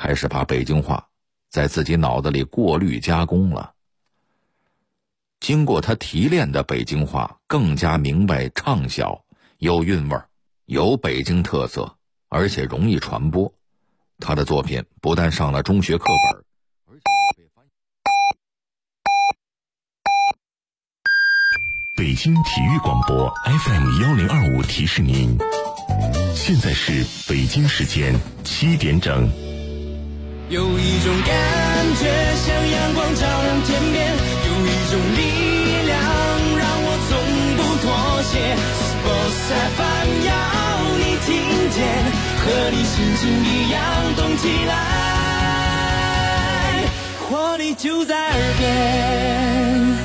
还是把北京话在自己脑子里过滤加工了。经过他提炼的北京话更加明白畅销，有韵味，有北京特色，而且容易传播。他的作品不但上了中学课本，而且也被翻译。 北京体育广播 FM1025 提示您，现在是北京时间7点整。 有一种感觉像阳光照亮天边，有一种力量让我从不妥协。Sports FM 要你听见，和你心情一样动起来，活力就在耳边。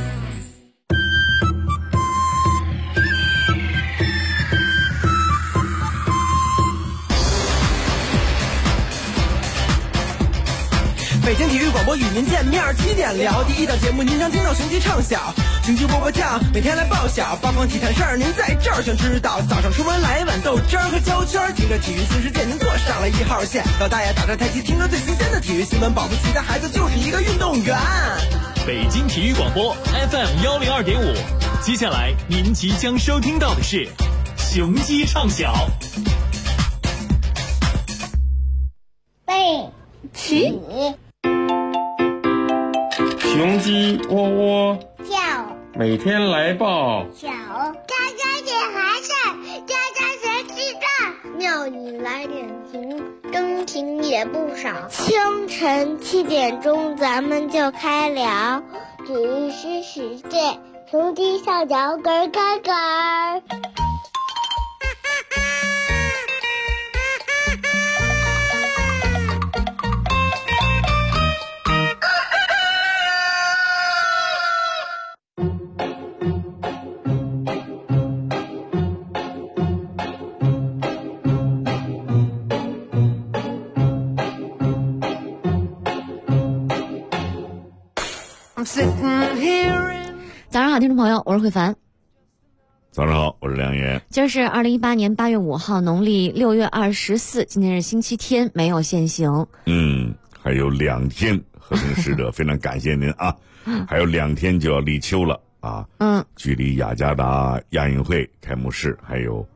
北京体育广播与您见面，7点聊第一档节目，您将听到雄鸡唱晓，雄鸡波波酱每天来报晓，八方体坛事儿您在这儿全知道。早上出门来一碗豆汁儿和焦圈，听着体育新世界您坐上了1号线。老大爷打着太极，听着最新鲜的体育新闻，保不齐的孩子就是一个运动员。 北京体育广播 FM102.5，接下来您即将收听到的是雄鸡唱晓。 背起雄鸡窝窝叫， 每天来报小家家点孩子，家家学记账，庙里来点情，真情也不少。清晨7点钟，咱们就开聊体育新世界，雄鸡上脚咯咯咯。 早上好，听众朋友，我是慧凡。 早上好，我是梁岩。 今儿是2018年8月5号，农历6月24，今天是星期天，没有限行。 还有2天，和平使者非常感谢您啊！还有2天就要立秋了啊！距离雅加达亚运会开幕式还有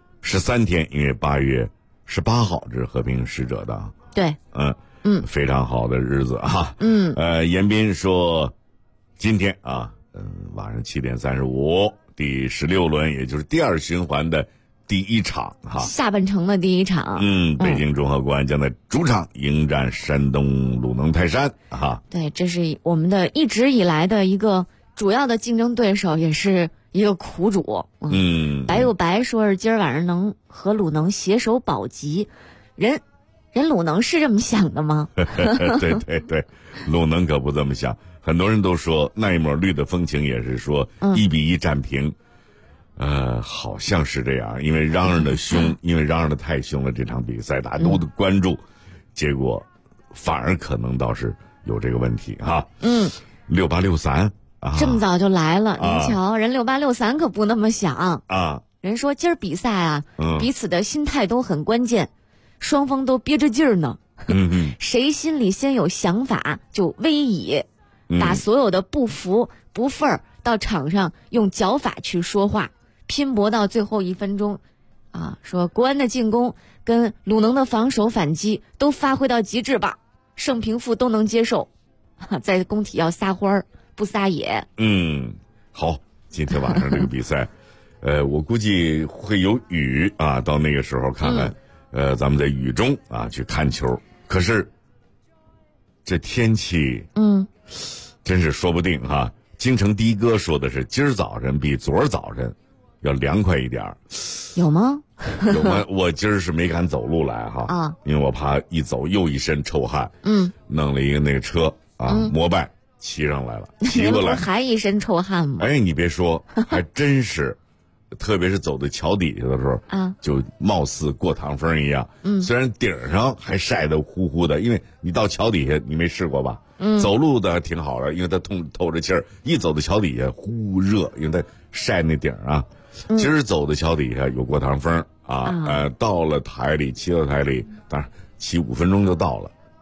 13天，因为8月18号这是和平使者的。 对， 非常好的日子啊。严斌说，今天啊，晚上7点35，第16轮，也就是第2循环的第1场哈， 下半程的第1场。 北京中赫国安将在主场迎战山东鲁能泰山哈。 对，这是我们的一直以来的一个主要的竞争对手，也是一个苦主。白又白说是今儿晚上能和鲁能携手保级，人鲁能是这么想的吗？ 对对对，鲁能可不这么想。很多人都说那一抹绿的风情也是说1-1战平，好像是这样，因为嚷嚷的凶，因为嚷嚷的太凶了，这场比赛大家都关注，结果反而可能倒是有这个问题哈。6863啊， 这么早就来了，您瞧，人6863可不那么想啊。 人说今儿比赛啊，彼此的心态都很关键，双方都憋着劲儿呢。谁心里先有想法就威以，把所有的不服不忿儿到场上用脚法去说话，拼搏到最后1分钟啊！说国安的进攻跟鲁能的防守反击都发挥到极致吧，胜平负都能接受，在工体要撒欢儿不撒野。 好，今天晚上这个比赛，我估计会有雨啊，到那个时候看看，咱们在雨中啊去看球。可是这天气，真是说不定哈。京城的哥说的是今儿早晨比昨儿早晨要凉快一点， 有吗？ 有吗？我今儿是没敢走路来哈，因为我怕一走又一身臭汗。弄了一个那个车啊，摩拜骑上来了，骑过来还一身臭汗吗？ 哎，你别说，还真是。特别是走到桥底下的时候就貌似过堂风一样。虽然顶上还晒得呼呼的，因为你到桥底下你没试过吧？走路的挺好的，因为它透着气儿，一走到桥底下呼热，因为它晒那顶啊。今儿走到桥底下有过堂风啊，到了台里，骑到台里，当然骑5分钟就到了，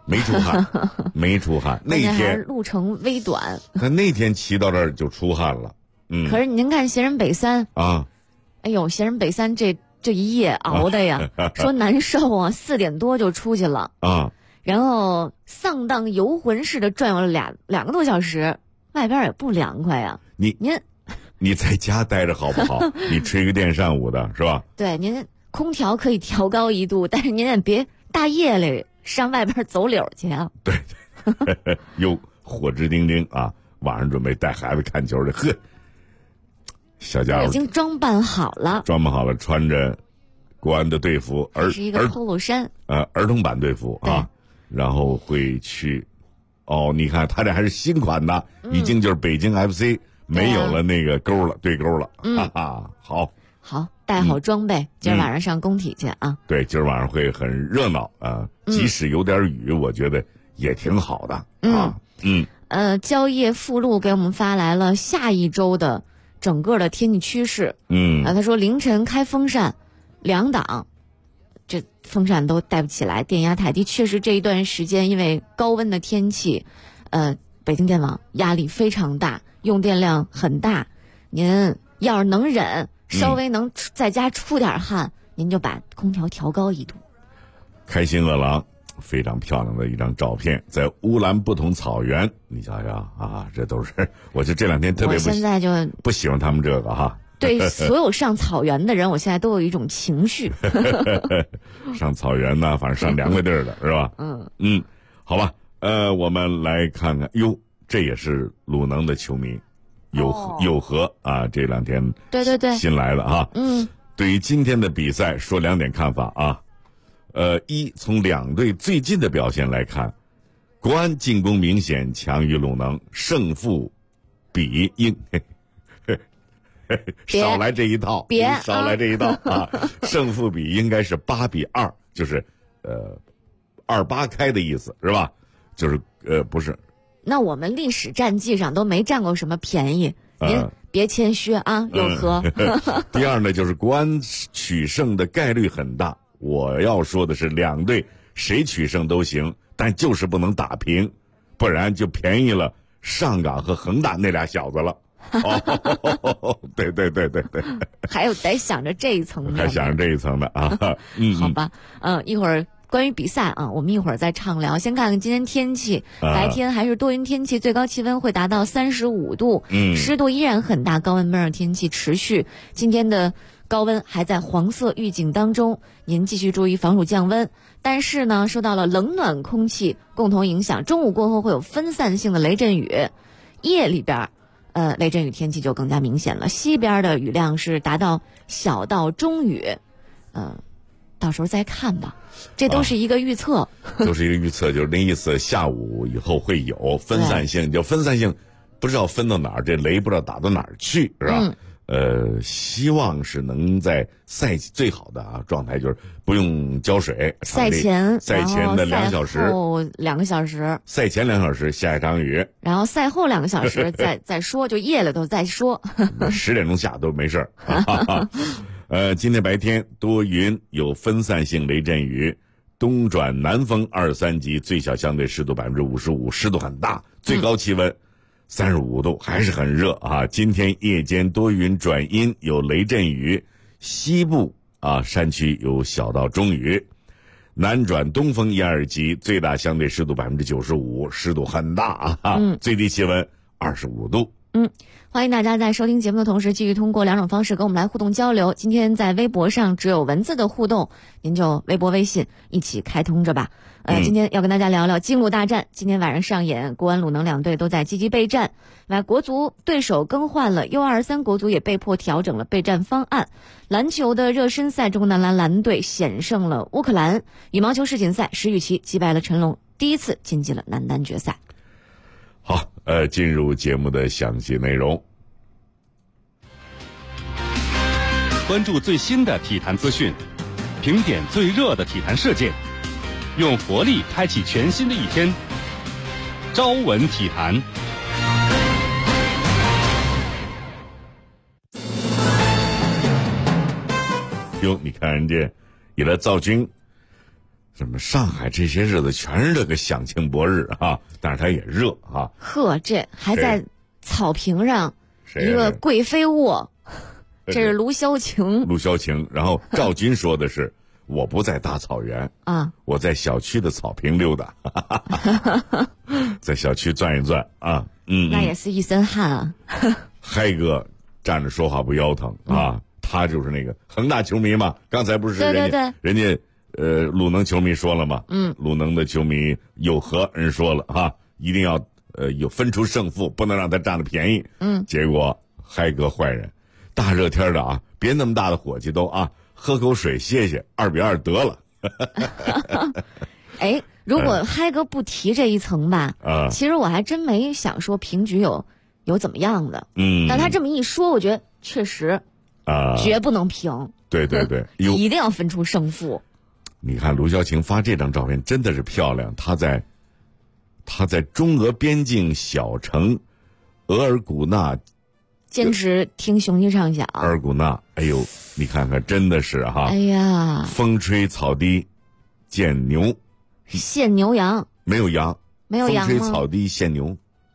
没出汗，没出汗。那天路程微短， 他那天骑到这儿就出汗了。 可是您看协仁北3 啊， 哎呦，协仁北3这一夜熬的呀，说难受啊，4点多就出去了啊， 然后丧荡游魂似的转悠了两个多小时，外边也不凉快呀。 你在家待着好不好？你吹个电扇舞的是吧？ 对，您空调可以调高1度，但是您也别大夜里上外边走柳去啊。 对，哟，火直丁丁啊！晚上准备带孩子看球去，呵，小家伙已经装扮好了， 穿着国安的队服， 是一个 polo 衫， 儿童版队服啊，然后会去。哦，你看他这还是新款的，已经就是北京 FC。没有了那个钩了，对钩了，哈哈，好， 带好装备，今儿晚上上工体去啊。 对，今儿晚上会很热闹啊，即使有点雨，我觉得也挺好的啊。 蕉业附录给我们发来了下一周的整个的天气趋势。他说凌晨开风扇2档，这风扇都带不起来，电压太低。确实这一段时间因为高温的天气，北京电网压力非常大。用电量很大，您要是能忍，稍微能在家出点汗，您就把空调调高1度。 开心饿狼，非常漂亮的一张照片，在乌兰布统草原，你瞧瞧啊，这都是，我就这2天特别现在就不喜欢他们这个哈。 对所有上草原的人，我现在都有一种情绪。 上草原呢，反正上凉快地儿的是吧？好吧，我们来看看哟。这也是鲁能的球迷，有和啊，这2天对新来了啊。对于今天的比赛说2点看法啊。一，从2队最近的表现来看，国安进攻明显强于鲁能，胜负比应少来这一套，少来这一套啊！胜负比应该是8-2，就是2-8开的意思是吧？就是不是。 那我们历史战绩上都没占过什么便宜，您别谦虚啊，有和。 第二呢，就是国安取胜的概率很大。我要说的是，2队谁取胜都行，但就是不能打平，不然就便宜了上港和恒大那俩小子了。对， 还有得想着这一层的， 还想着这一层的啊。 好吧，一会儿。关于比赛啊，我们一会儿再畅聊。先看看今天天气，白天还是多云天气，最高气温会达到35度，湿度依然很大，高温闷热天气持续。今天的高温还在黄色预警当中，您继续注意防暑降温。但是呢，受到了冷暖空气共同影响，中午过后会有分散性的雷阵雨，夜里边雷阵雨天气就更加明显了。西边的雨量是达到小到中雨，到时候再看吧。这都是一个预测， 都是一个预测，就是那意思。下午以后会有分散性，就分散性，不知道分到哪儿，这雷不知道打到哪儿去，是吧？希望是能在赛季最好的状态，就是不用浇水。 赛前的2小时， 后2个小时， 赛前2小时下一场雨， 然后赛后2个小时再说，就夜里头再说。 10点钟下都没事儿。今天白天多云，有分散性雷阵雨，东转南风2-3级，最小相对湿度55%，湿度很大，最高气温35度，还是很热啊。今天夜间多云转阴，有雷阵雨，西部山区有小到中雨，南转东风1-2级，最大相对湿度95%，湿度很大啊。最低气温25度。 欢迎大家在收听节目的同时，继续通过2种方式跟我们来互动交流。今天在微博上只有文字的互动，您就微博、微信一起开通着吧。今天要跟大家聊聊金鲁大战，今天晚上上演，国安鲁能2队都在积极备战。国足对手更换了，U23国足也被迫调整了备战方案。篮球的热身赛，中国男篮蓝队险胜了乌克兰。羽毛球世锦赛，石宇奇击败了陈龙，第一次晋级了男单决赛。 好，进入节目的详细内容。 关注最新的体坛资讯，评点最热的体坛事件，用活力开启全新的一天。朝闻体坛。 哟，你看人家也来造军， 怎么上海这些日子全是这个响庆博日啊？但是它也热啊。 呵，这还在草坪上一个贵妃卧，这是卢潇晴。 卢潇晴，然后赵军说的是我不在大草原啊， 我在小区的草坪溜达，在小区转一转啊。 那也是一身汗啊。 嗨哥站着说话不腰疼啊，他就是那个恒大球迷嘛。刚才不是人家鲁能球迷说了吗？鲁能的球迷有和人说了哈，一定要有分出胜负，不能让他占了便宜。结果嗨哥坏人，大热天的啊，别那么大的火气都啊，喝口水歇歇，2-2得了。 哎，如果嗨哥不提这一层吧，其实我还真没想说平局有怎么样的。但他这么一说，我觉得确实绝不能平。 对， 一定要分出胜负。 你看卢潇晴发这张照片真的是漂亮，他在中俄边境小城额尔古纳坚持听雄鸡唱响。 额尔古纳，哎呦，你看看真的是哈， 哎呀， 风吹草低见牛， 献牛羊， 没有羊， 没有羊吗？ 风吹草低献牛。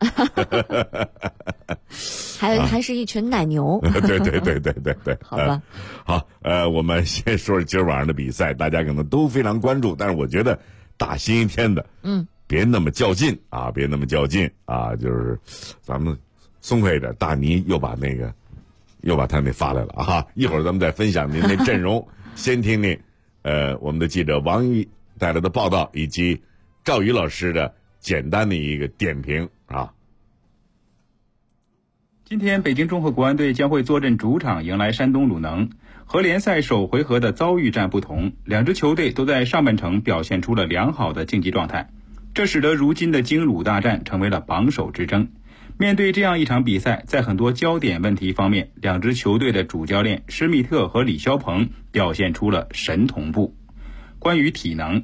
还是一群奶牛。 对。 好吧。 好，我们先说说今儿晚上的比赛，大家可能都非常关注，但是我觉得大星期天的，别那么较劲啊，就是咱们松快一点。大尼又把他那发来了啊，一会儿咱们再分享您那阵容。先听听我们的记者王毅带来的报道，以及赵宇老师的简单的一个点评啊。 今天北京中赫国安队将会坐镇主场迎来山东鲁能。和联赛首回合的遭遇战不同，两支球队都在上半程表现出了良好的竞技状态，这使得如今的京鲁大战成为了榜首之争。面对这样一场比赛，在很多焦点问题方面，两支球队的主教练施密特和李霄鹏表现出了神同步。关于体能，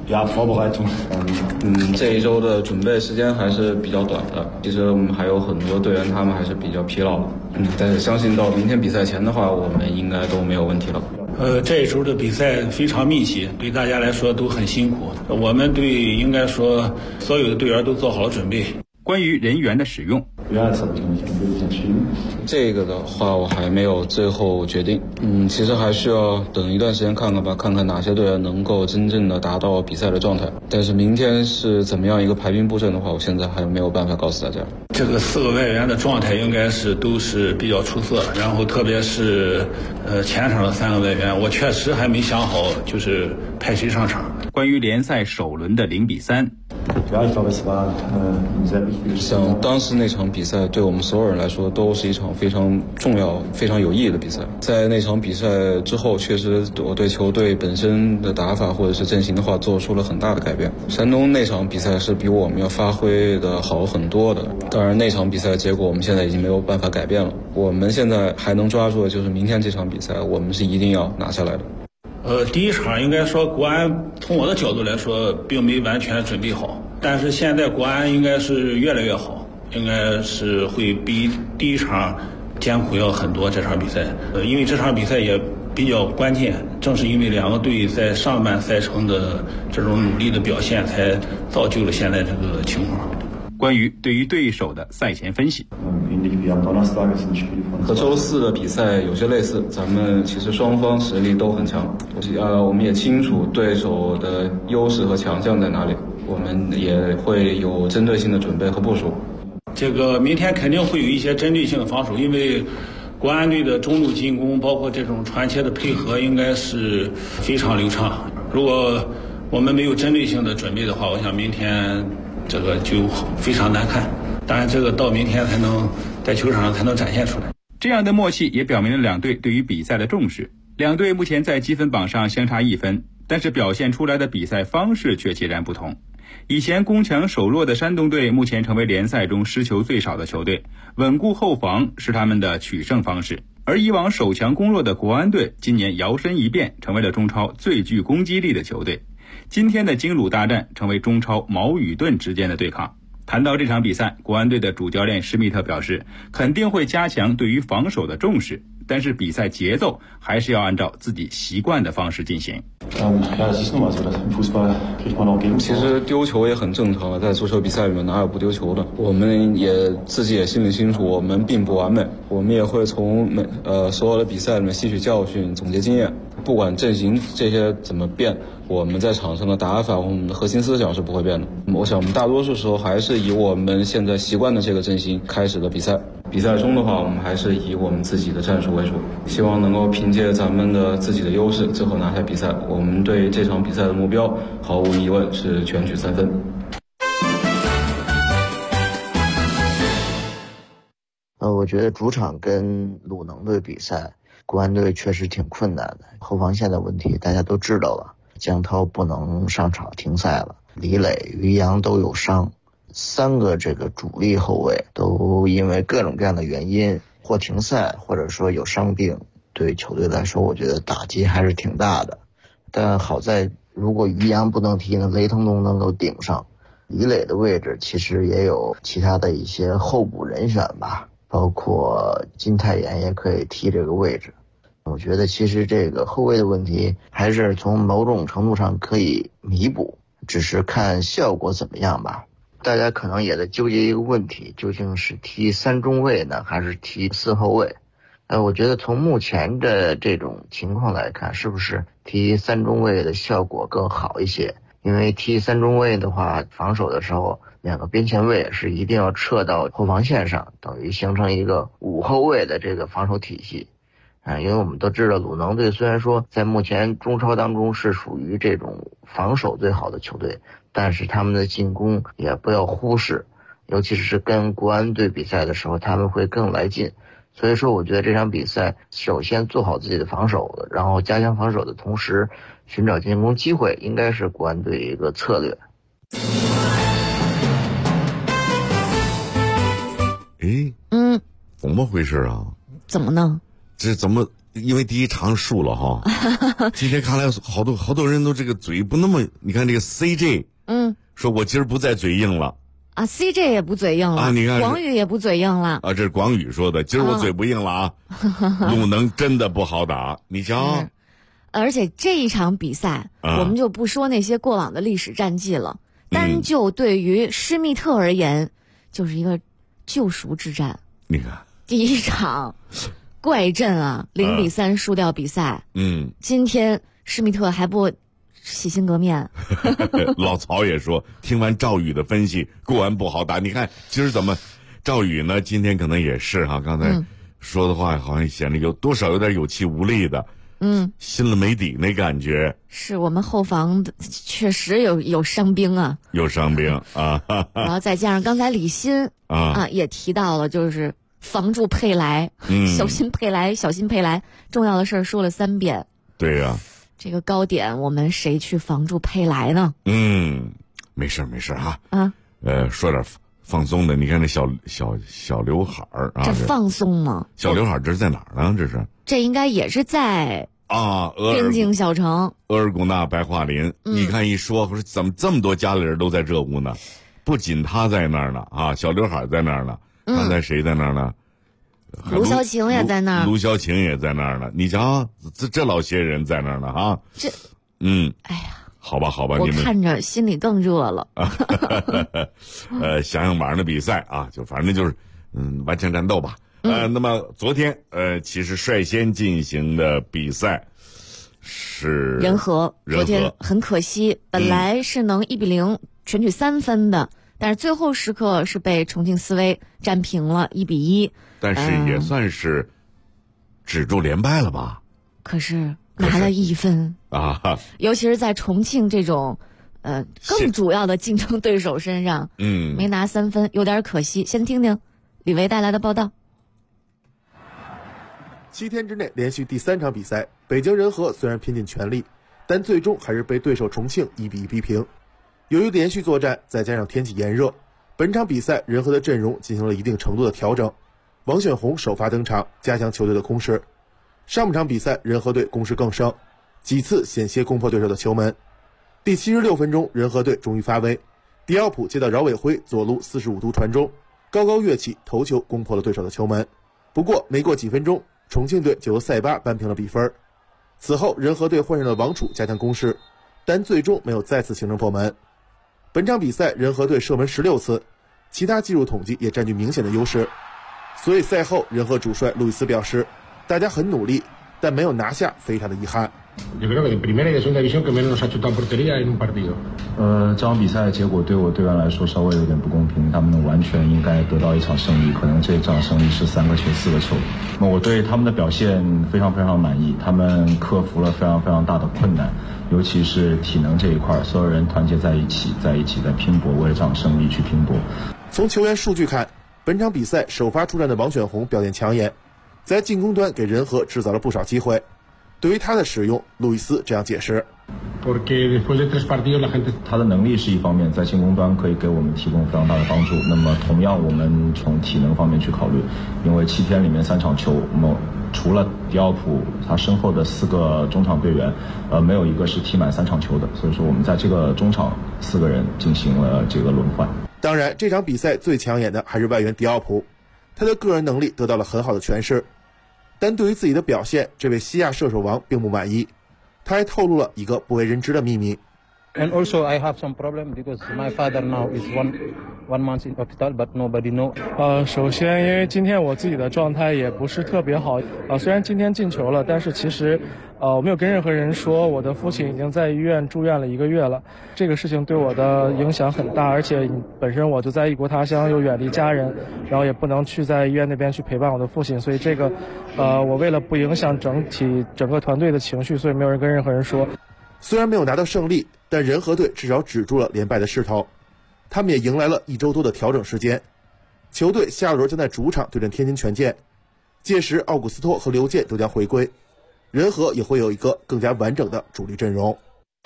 这一周的准备时间还是比较短的。其实我们还有很多队员，他们还是比较疲劳的。但是相信到明天比赛前的话，我们应该都没有问题了。 这一周的比赛非常密集，对大家来说都很辛苦。我们队应该说所有的队员都做好了准备。 关于人员的使用， 这个的话我还没有最后决定。其实还需要等一段时间看看吧，看看哪些队员能够真正的达到比赛的状态。但是明天是怎么样一个排兵布阵的话，我现在还没有办法告诉大家。 这个4个外援的状态应该都是比较出色，然后特别是前场的3个外援，我确实还没想好就是派谁上场。 关于联赛首轮的0-3， 像当时那场比赛对我们所有人来说都是一场非常重要非常有意义的比赛。在那场比赛之后，确实我对球队本身的打法或者是阵型的话做出了很大的改变。山东那场比赛是比我们要发挥的好很多的，当然那场比赛结果我们现在已经没有办法改变了。我们现在还能抓住的就是明天这场比赛，我们是一定要拿下来的。 第一场应该说国安从我的角度来说并没完全准备好，但是现在国安应该是越来越好，应该是会比第一场艰苦要很多。这场比赛因为这场比赛也比较关键，正是因为两个队在上半赛程的这种努力的表现，才造就了现在这个情况。 关于对于对手的赛前分析， 和周4的比赛有些类似，咱们其实双方实力都很强，我们也清楚对手的优势和强项在哪里，我们也会有针对性的准备和部署。 这个明天肯定会有一些针对性的防守，因为国安队的中路进攻包括这种传切的配合应该是非常流畅。如果我们没有针对性的准备的话，我想明天这个就非常难看。当然这个到明天才能在球场上才能展现出来。 这样的默契也表明了两队对于比赛的重视。两队目前在积分榜上相差1分，但是表现出来的比赛方式却截然不同。以前攻强守弱的山东队目前成为联赛中失球最少的球队，稳固后防是他们的取胜方式。而以往守强攻弱的国安队今年摇身一变，成为了中超最具攻击力的球队。今天的京鲁大战成为中超矛与盾之间的对抗。谈到这场比赛，国安队的主教练施密特表示，肯定会加强对于防守的重视， 但是比赛节奏还是要按照自己习惯的方式进行。 其实丢球也很正常了，在足球比赛里面哪有不丢球的？我们也自己也心里清楚，我们并不完美，我们也会从所有的比赛里面吸取教训，总结经验。不管阵型这些怎么变，我们在场上的打法，我们的核心思想是不会变的。我想我们大多数时候还是以我们现在习惯的这个阵型开始的比赛。比赛中的话，我们还是以我们自己的战术为主，希望能够凭借咱们的自己的优势，最后拿下比赛。我们对这场比赛的目标，毫无疑问是全取3分。 我觉得主场跟鲁能队比赛，国安队确实挺困难的，后防线的问题大家都知道了，江涛不能上场停赛了，李磊、于洋都有伤，3个这个主力后卫都因为各种各样的原因或停赛或者说有伤病，对球队来说我觉得打击还是挺大的。但好在如果于洋不能踢呢，雷腾东能够顶上，李磊的位置其实也有其他的一些候补人选吧，包括金泰妍也可以踢这个位置。我觉得其实这个后卫的问题还是从某种程度上可以弥补，只是看效果怎么样吧。大家可能也在纠结一个问题，究竟是踢3中卫呢，还是踢4后卫？我觉得从目前的这种情况来看，是不是踢3中卫的效果更好一些？因为踢3中卫的话，防守的时候2个边前卫是一定要撤到后防线上，等于形成一个5后卫的这个防守体系。因为我们都知道鲁能队虽然说在目前中超当中是属于这种防守最好的球队，但是他们的进攻也不要忽视，尤其是跟国安队比赛的时候他们会更来劲。所以说我觉得这场比赛首先做好自己的防守，然后加强防守的同时寻找进攻机会，应该是国安队一个策略。 怎么回事啊？ 怎么呢？ 这怎么因为第一场输了哈？今天看来好多人都这个嘴不那么，你看这个 CJ， 说我今儿不再嘴硬了啊 ，CJ 也不嘴硬了啊， 你看广宇也不嘴硬了啊，这是广宇说的，今儿我嘴不硬了啊，鲁能真的不好打，你瞧。 而且这一场比赛，我们就不说那些过往的历史战绩了，单就对于施密特而言，就是一个救赎之战。 你看第一场怪阵啊，0-3输掉比赛。今天施密特还不洗心革面。 老曹也说，听完赵宇的分析，国安不好打。你看今儿怎么，赵宇呢？今天可能也是哈，刚才说的话好像显得有多少有点有气无力的。心里没底那感觉。是我们后防的确实有伤兵啊，有伤兵啊。然后再加上刚才李欣也提到了，就是防住佩莱，小心佩莱，小心佩莱，重要的事儿说了3遍。对呀，这个高点我们谁去防住佩莱呢？没事哈。说点放松的，你看这小刘海儿啊，这放松吗？小刘海儿这是在哪儿呢？这应该也是在边境小城额尔古纳白桦林。你看一说怎么这么多家里人都在这屋呢？不仅他在那儿呢啊，小刘海在那儿呢。刚才谁在那儿呢？卢潇晴也在那儿。卢潇晴也在那儿呢。你瞧，这老些人在那儿呢啊。哎呀。好吧，我看着心里更热了。想想晚上的比赛啊，就反正就是顽强战斗吧。那么昨天其实率先进行的比赛是人和，昨天很可惜，本来是能1-0全取3分的，但是最后时刻是被重庆斯威战平了1-1。但是也算是止住连败了吧？可是。拿了1分啊！尤其是在重庆这种，更主要的竞争对手身上，没拿3分，有点可惜。先听听李维带来的报道。 7天之内连续第3场比赛，北京人和虽然拼尽全力，但最终还是被对手重庆1-1逼平。由于连续作战，再加上天气炎热，本场比赛人和的阵容进行了一定程度的调整。王选红首发登场，加强球队的攻势。上半场比赛，人和队攻势更盛，几次险些攻破对手的球门。第76分钟，人和队终于发威，迪奥普接到饶伟辉左路45度传中，高高跃起头球攻破了对手的球门。不过没过几分钟， 重庆队就由塞巴扳平了比分。此后仁和队换上了王楚加强攻势，但最终没有再次形成破门。本场比赛仁和队射门16次，其他技术统计也占据明显的优势。所以赛后仁和主帅路易斯表示，大家很努力，但没有拿下非常的遗憾。 Yo creo que de primera y de segunda división que menos nos ha chutado portería en un partido. 这场比赛结果对我队员来说稍微有点不公平，他们完全应该得到一场胜利，可能这场胜利是3个球、4个球。那我对他们的表现非常非常满意，他们克服了非常非常大的困难，尤其是体能这一块，所有人团结在一起在拼搏，为了这场胜利去拼搏。 从球员数据看，本场比赛首发出战的王选红表现抢眼，在进攻端给仁和制造了不少机会。对于他的使用，路易斯这样解释： 他的能力是一方面，在进攻端可以给我们提供非常大的帮助。那么同样，我们从体能方面去考虑，因为7天里面3场球，除了迪奥普，他身后的4个中场队员，没有一个是踢满3场球的。所以说，我们在这个中场4个人进行了这个轮换。 当然，这场比赛最抢眼的还是外援迪奥普，他的个人能力得到了很好的诠释。但对于自己的表现，这位西亚射手王并不满意，他还透露了一个不为人知的秘密。 And also I have some problem because my father now is one month in hospital, but nobody know. 首先因为今天我自己的状态也不是特别好，虽然今天进球了，但是其实我没有跟任何人说，我的父亲已经在医院住院了1个月了。这个事情对我的影响很大，而且本身我就在异国他乡，又远离家人，然后也不能去在医院那边去陪伴我的父亲，所以这个我为了不影响整个团队的情绪，所以没有人跟任何人说。 虽然没有拿到胜利，但仁和队至少止住了连败的势头，他们也迎来了1周多的调整时间。球队下轮将在主场对阵天津权健，届时奥古斯托和刘健都将回归，仁和也会有一个更加完整的主力阵容。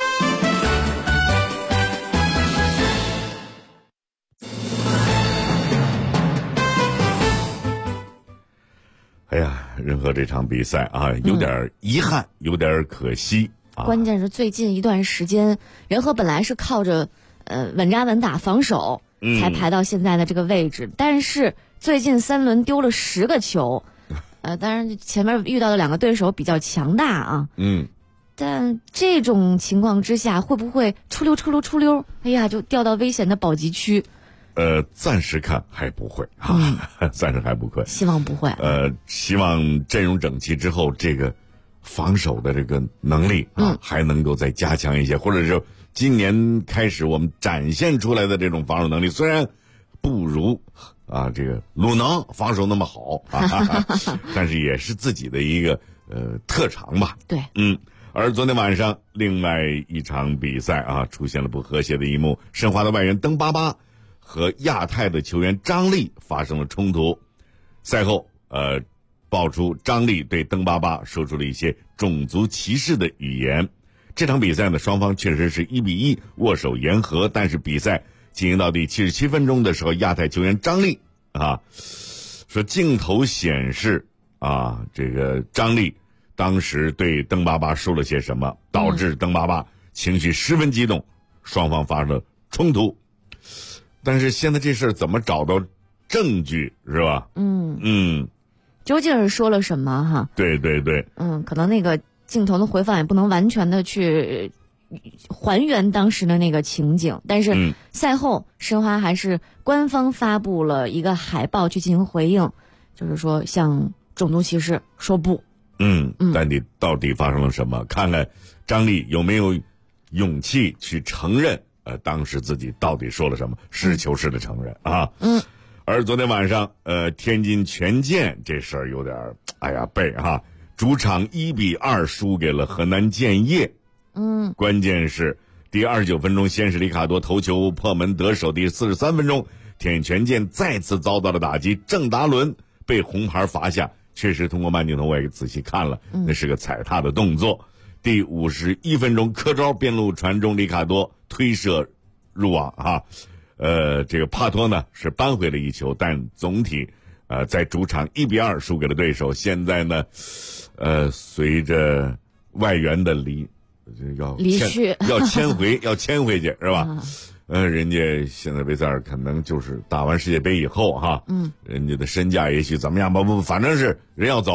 哎呀，仁和这场比赛啊，有点遗憾，有点可惜。 关键是最近一段时间，仁和本来是靠着稳扎稳打防守才排到现在的这个位置，但是最近3轮丢了10个球，当然前面遇到的2个对手比较强大啊，但这种情况之下，会不会出溜，哎呀，就掉到危险的保级区？ 暂时看还不会暂时还不会， 希望不会。 希望阵容整齐之后，这个防守的这个能力还能够再加强一些，或者是今年开始我们展现出来的这种防守能力，虽然不如这个鲁能防守那么好但是也是自己的一个特长吧。 对， 而昨天晚上另外一场比赛出现了不和谐的一幕，申花的外援登巴巴和亚太的球员张力发生了冲突。赛后爆出张力对登巴巴说出了一些种族歧视的语言。这场比赛呢，双方确实是1-1握手言和，但是比赛进行到第77分钟的时候，亚太球员张力说镜头显示这个张力当时对登巴巴说了些什么，导致登巴巴情绪十分激动，双方发生了冲突。但是现在这事儿怎么找到证据是吧？ 究竟是说了什么对， 可能那个镜头的回放也不能完全的去还原当时的那个情景，但是赛后申花还是官方发布了一个海报去进行回应，就是说向种族歧视说不。 但你到底发生了什么？看看张力有没有勇气去承认当时自己到底说了什么，实事求是的承认而昨天晚上天津权健这事儿有点背主场1-2输给了河南建业。关键是第29分钟先是里卡多头球破门得手，第43分钟天津权健再次遭到了打击，郑达伦被红牌罚下，确实通过慢镜头我也仔细看了，那是个踩踏的动作。第51分钟柯昭边路传中，里卡多推射入网这个帕托呢是扳回了一球，但总体在主场1-2输给了对手。现在呢随着外援的离去要迁回去是吧？人家现在贝塞尔可能就是打完世界杯以后人家的身价也许怎么样吧，反正是人要走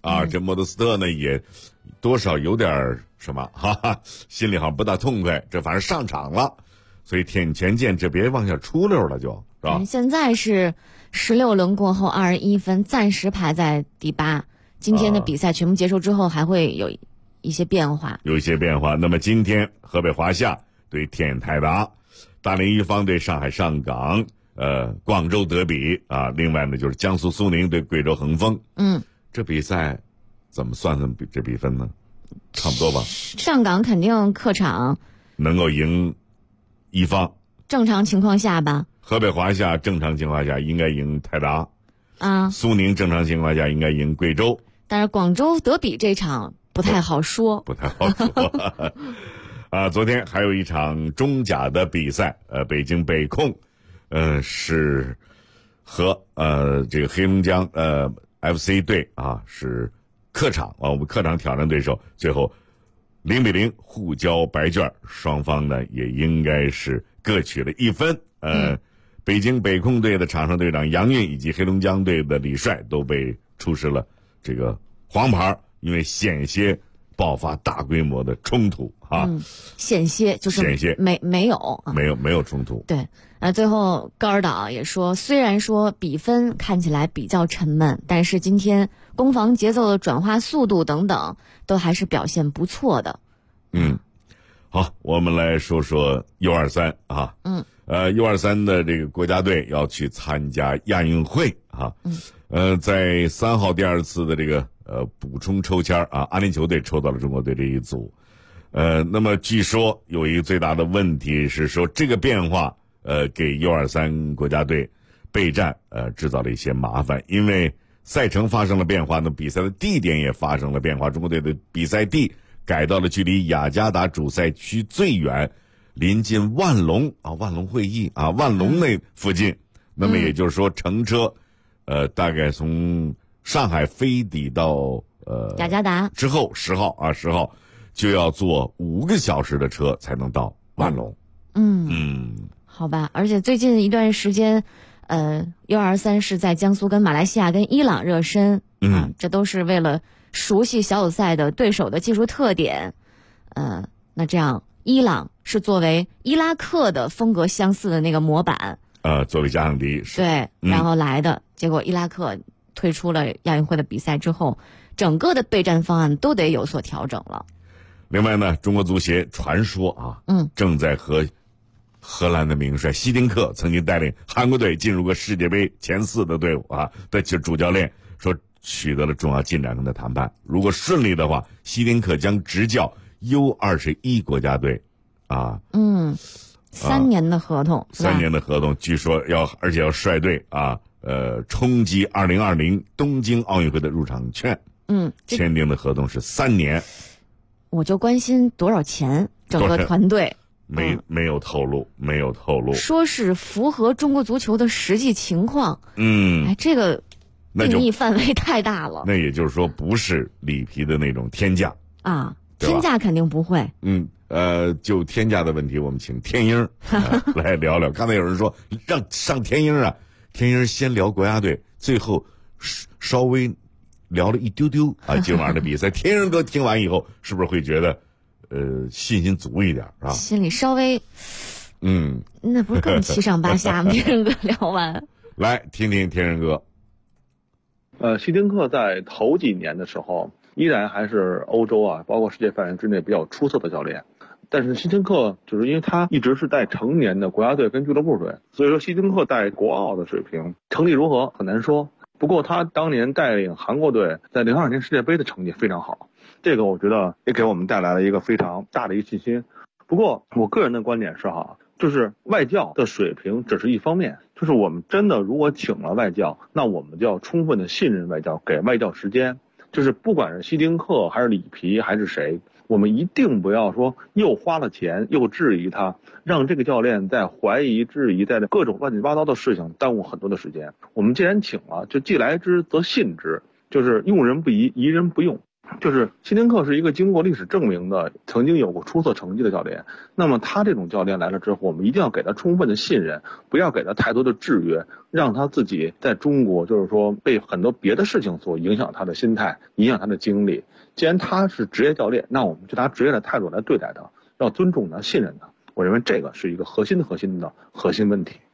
啊，这莫德斯特呢也多少有点什么，哈哈，心里好像不大痛快。这反正上场了，所以田前健这别往下出溜了，就是吧？ 现在是16轮过后21分，暂时排在第8。今天的比赛全部结束之后，还会有一些变化。 那么今天河北华夏对天眼泰达，大连一方对上海上港，广州德比啊。另外呢，就是江苏苏宁对贵州恒丰。这比赛怎么算这比分呢？差不多吧。 上港肯定客场能够赢一方， 正常情况下吧。 河北华夏正常情况下应该赢泰达啊， 苏宁正常情况下应该赢贵州。 但是广州德比这场不太好说。 啊，昨天还有一场中甲的比赛，北京北控，是和这个黑龙江FC 队啊是客场啊，我们客场挑战对手，最后0-0互交白卷，双方呢也应该是各取了1分。北京北控队的场上队长杨运以及黑龙江队的李帅都被出示了这个黄牌，因为险些爆发大规模的冲突啊。 险些就是没有冲突。 对，最后高尔导也说，虽然说比分看起来比较沉闷，但是今天攻防节奏的转化速度等等都还是表现不错的。 好，我们来说说 U23 啊。U23 的这个国家队要去参加亚运会啊。在3号第2次的这个补充抽签啊，阿联酋队抽到了中国队这一组。那么据说有一个最大的问题是说，这个变化给 U23 国家队备战制造了一些麻烦，因为赛程发生了变化，那比赛的地点也发生了变化，中国队的比赛地改到了距离雅加达主赛区最远，临近万隆会议啊，万隆那附近。那么也就是说，乘车大概从上海飞抵到雅加达之后10号就要坐5个小时的车才能到万隆。 好吧。而且最近一段时间U23是在江苏跟马来西亚跟伊朗热身这都是为了熟悉小组赛的对手的技术特点。那这样伊朗是作为伊拉克的风格相似的那个模板作为假想敌， 对，然后来的结果伊拉克退出了亚运会的比赛之后，整个的备战方案都得有所调整了。 另外呢，中国足协传说正在和荷兰的名帅希丁克曾经带领韩国队进入过世界杯前4的队伍的主教练说取得了重要进展中的谈判，如果顺利的话，希丁克将执教 U21 国家队 3年的合同 ，3年的合同，据说而且要率队冲击2020东京奥运会的入场券。签订的合同是3年。 我就关心多少钱，整个团队没有透露， 说是符合中国足球的实际情况。这个定义范围太大了。 那也就是说，不是里皮的那种天价啊，天价肯定不会。 就天价的问题，我们请天鹰来聊聊。刚才有人说让上天鹰天鹰先聊国家队，最后稍微聊了一丢丢今晚的比赛。天鹰哥听完以后，是不是会觉得信心足一点是吧？ 心里稍微那不是更七上八下吗？天鹰哥聊完， 来听听天鹰哥。 希丁克在头几年的时候，依然还是欧洲包括世界范围之内比较出色的教练。但是希丁克就是因为他一直是带成年的国家队跟俱乐部队，所以说希丁克在国奥的水平成绩如何很难说。不过他当年带领韩国队在02年世界杯的成绩非常好，这个我觉得也给我们带来了一个非常大的一个信心。不过我个人的观点是就是外教的水平只是一方面，就是我们真的如果请了外教，那我们就要充分的信任外教，给外教时间。就是不管是希丁克还是里皮还是谁，我们一定不要说又花了钱又质疑他，让这个教练在怀疑质疑在各种乱七八糟的事情耽误很多的时间。我们既然请了，就既来之则信之，就是用人不疑，疑人不用。 就是希丁克是一个经过历史证明的曾经有过出色成绩的教练，那么他这种教练来了之后，我们一定要给他充分的信任，不要给他太多的制约，让他自己在中国就是说被很多别的事情所影响他的心态，影响他的精力。既然他是职业教练，那我们就拿职业的态度来对待他，要尊重他，信任他。我认为这个是一个核心问题。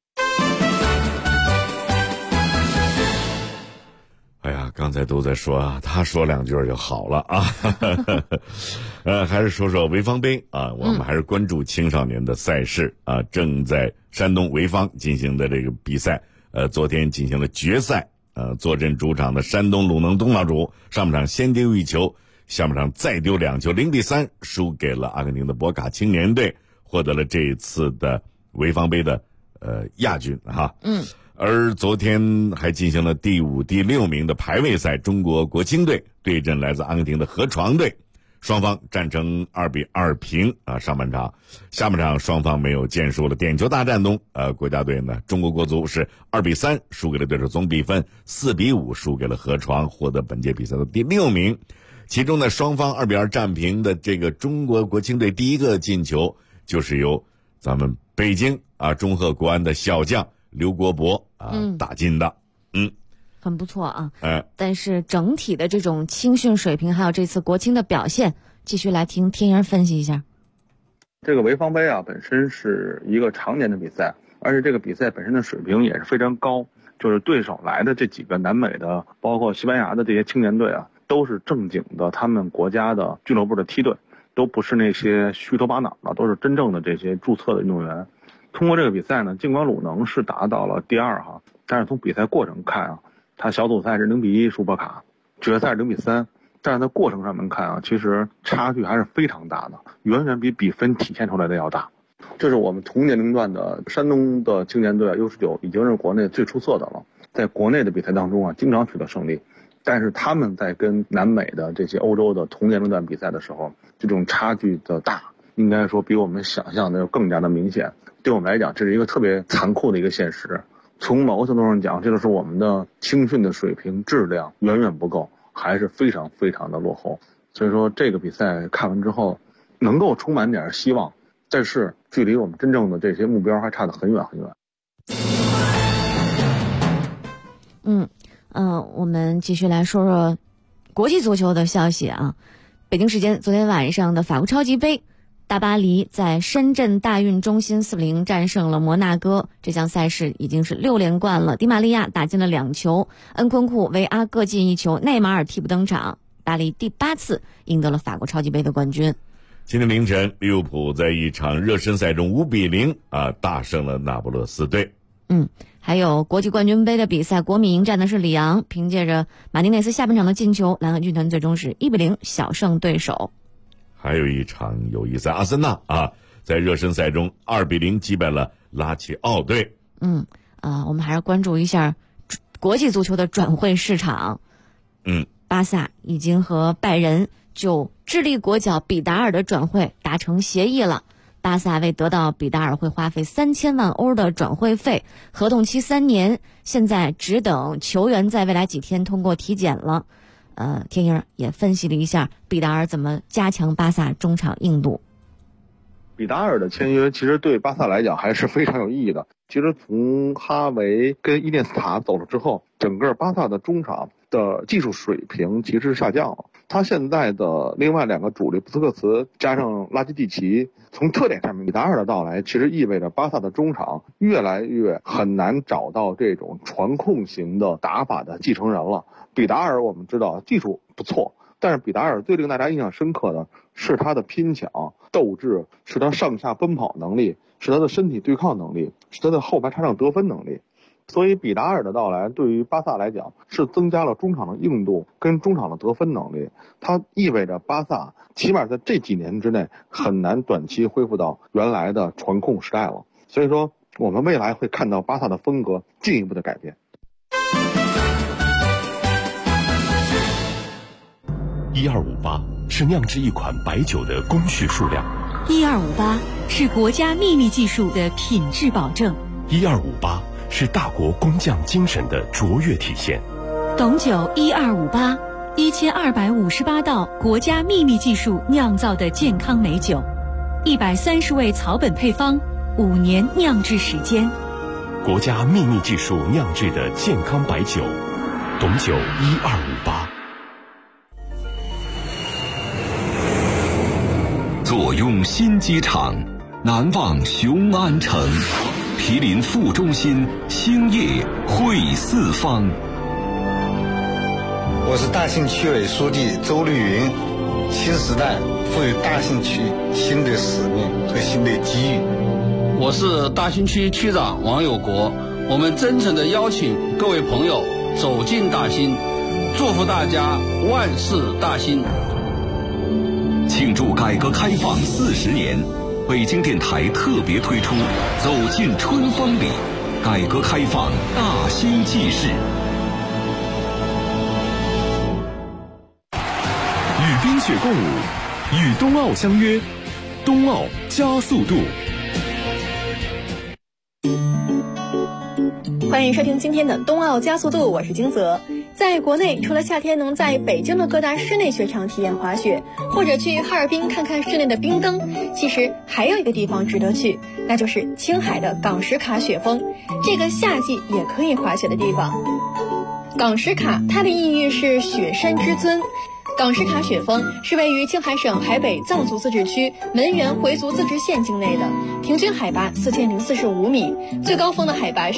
哎呀，刚才都在说啊，他说两句就好了啊。还是说说潍坊杯啊，我们还是关注青少年的赛事啊。正在山东潍坊进行的这个比赛，昨天进行了决赛，坐镇主场的山东鲁能东道主上半场先丢1球，下半场再丢2球，0-3输给了阿根廷的博卡青年队，获得了这一次的潍坊杯的亚军哈。而昨天还进行了第5、第6名的排位赛，中国国青队对阵来自阿根廷的河床队，双方战成2-2平啊。上半场，下半场双方没有建树了，点球大战中，国家队呢，中国国足是2-3输给了对手，总比分4-5输给了河床，获得本届比赛的第6名。其中呢，双方2-2战平的这个中国国青队第一个进球就是由咱们北京中赫国安的小将刘国博打进的。 很不错啊。但是整体的这种青训水平还有这次国青的表现，继续来听天阳分析一下。 这个潍坊杯本身是一个常年的比赛，而且这个比赛本身的水平也是非常高，就是对手来的这几个南美的包括西班牙的这些青年队都是正经的他们国家的俱乐部的梯队，都不是那些虚头巴脑的，都是真正的这些注册的运动员。通过这个比赛呢，尽管鲁能是达到了第2但是从比赛过程看他小组赛是0-1输博卡，决赛0-3，但是在过程上面看其实差距还是非常大的，远远比比分体现出来的要大。这是我们同年龄段的山东的青年队U19已经是国内最出色的了，在国内的比赛当中经常取得胜利，但是他们在跟南美的这些欧洲的同年龄段比赛的时候，这种差距的大，应该说比我们想象的要更加的明显。对我们来讲，这是一个特别残酷的一个现实。从某个程度上讲，这就是我们的青训的水平质量远远不够，还是非常非常的落后。所以说这个比赛看完之后能够充满点希望，但是距离我们真正的这些目标还差得很远很远。 我们继续来说说国际足球的消息啊。北京时间昨天晚上的法国超级杯，大巴黎在深圳大运中心4-0战胜了摩纳哥，这项赛事已经是6连冠了。迪玛利亚打进了2球，恩昆库、维阿各进1球，内马尔替补登场，巴黎第8次赢得了法国超级杯的冠军。 今天凌晨，利物浦在一场热身赛中5-0大胜了那不勒斯队。 还有国际冠军杯的比赛，国米迎战的是里昂，凭借着马丁内斯下半场的进球，蓝河军团最终是1-0小胜对手。 还有一场友谊赛，阿森纳在热身赛中2-0击败了拉齐奥队。 我们还是关注一下国际足球的转会市场。巴萨已经和拜仁就智利国脚比达尔的转会达成协议了。巴萨为得到比达尔会花费3000万欧的转会费，合同期3年，现在只等球员在未来几天通过体检了。天英也分析了一下比达尔怎么加强巴萨中场硬度。 比达尔的签约其实对巴萨来讲还是非常有意义的。其实从哈维跟伊涅斯塔走了之后，整个巴萨的中场的技术水平其实下降了。他现在的另外2个主力布斯克茨加上拉基蒂奇，从特点上面，比达尔的到来其实意味着巴萨的中场越来越很难找到这种传控型的打法的继承人了。比达尔我们知道技术不错，但是比达尔最令大家印象深刻的是他的拼抢斗志，是他上下奔跑能力，是他的身体对抗能力，是他的后排插上得分能力。所以比达尔的到来对于巴萨来讲是增加了中场的硬度跟中场的得分能力，它意味着巴萨起码在这几年之内很难短期恢复到原来的传控时代了。所以说我们未来会看到巴萨的风格进一步的改变。 1258是酿制一款白酒的工序数量 ，1258是国家秘密技术的品质保证 ，1258是大国工匠精神的卓越体现。 懂酒1258， 1258道国家秘密技术酿造的健康美酒，130味草本配方，5年酿制时间。 国家秘密技术酿制的健康白酒，董酒1258。 坐拥新机场，难忘雄安城，毗邻副中心，兴业汇四方。 我是大兴区委书记周绿云。新时代赋予大兴区新的使命和新的机遇。 我是大兴区区长王有国。我们真诚地邀请各位朋友走进大兴，祝福大家万事大兴。 庆祝改革开放40年，北京电台特别推出《走进春风里》，改革开放大兴纪事。 与冰雪共舞，与冬奥相约，冬奥加速度。 欢迎收听今天的冬奥加速度，我是金泽。在国内，除了夏天能在北京的各大室内雪场体验滑雪，或者去哈尔滨看看室内的冰灯，其实还有一个地方值得去，那就是青海的港什卡雪峰，这个夏季也可以滑雪的地方。港什卡，它的意喻是雪山之尊。港什卡雪峰是位于青海省海北藏族自治区门源回族自治县境内的，平均海拔4045米，最高峰的海拔是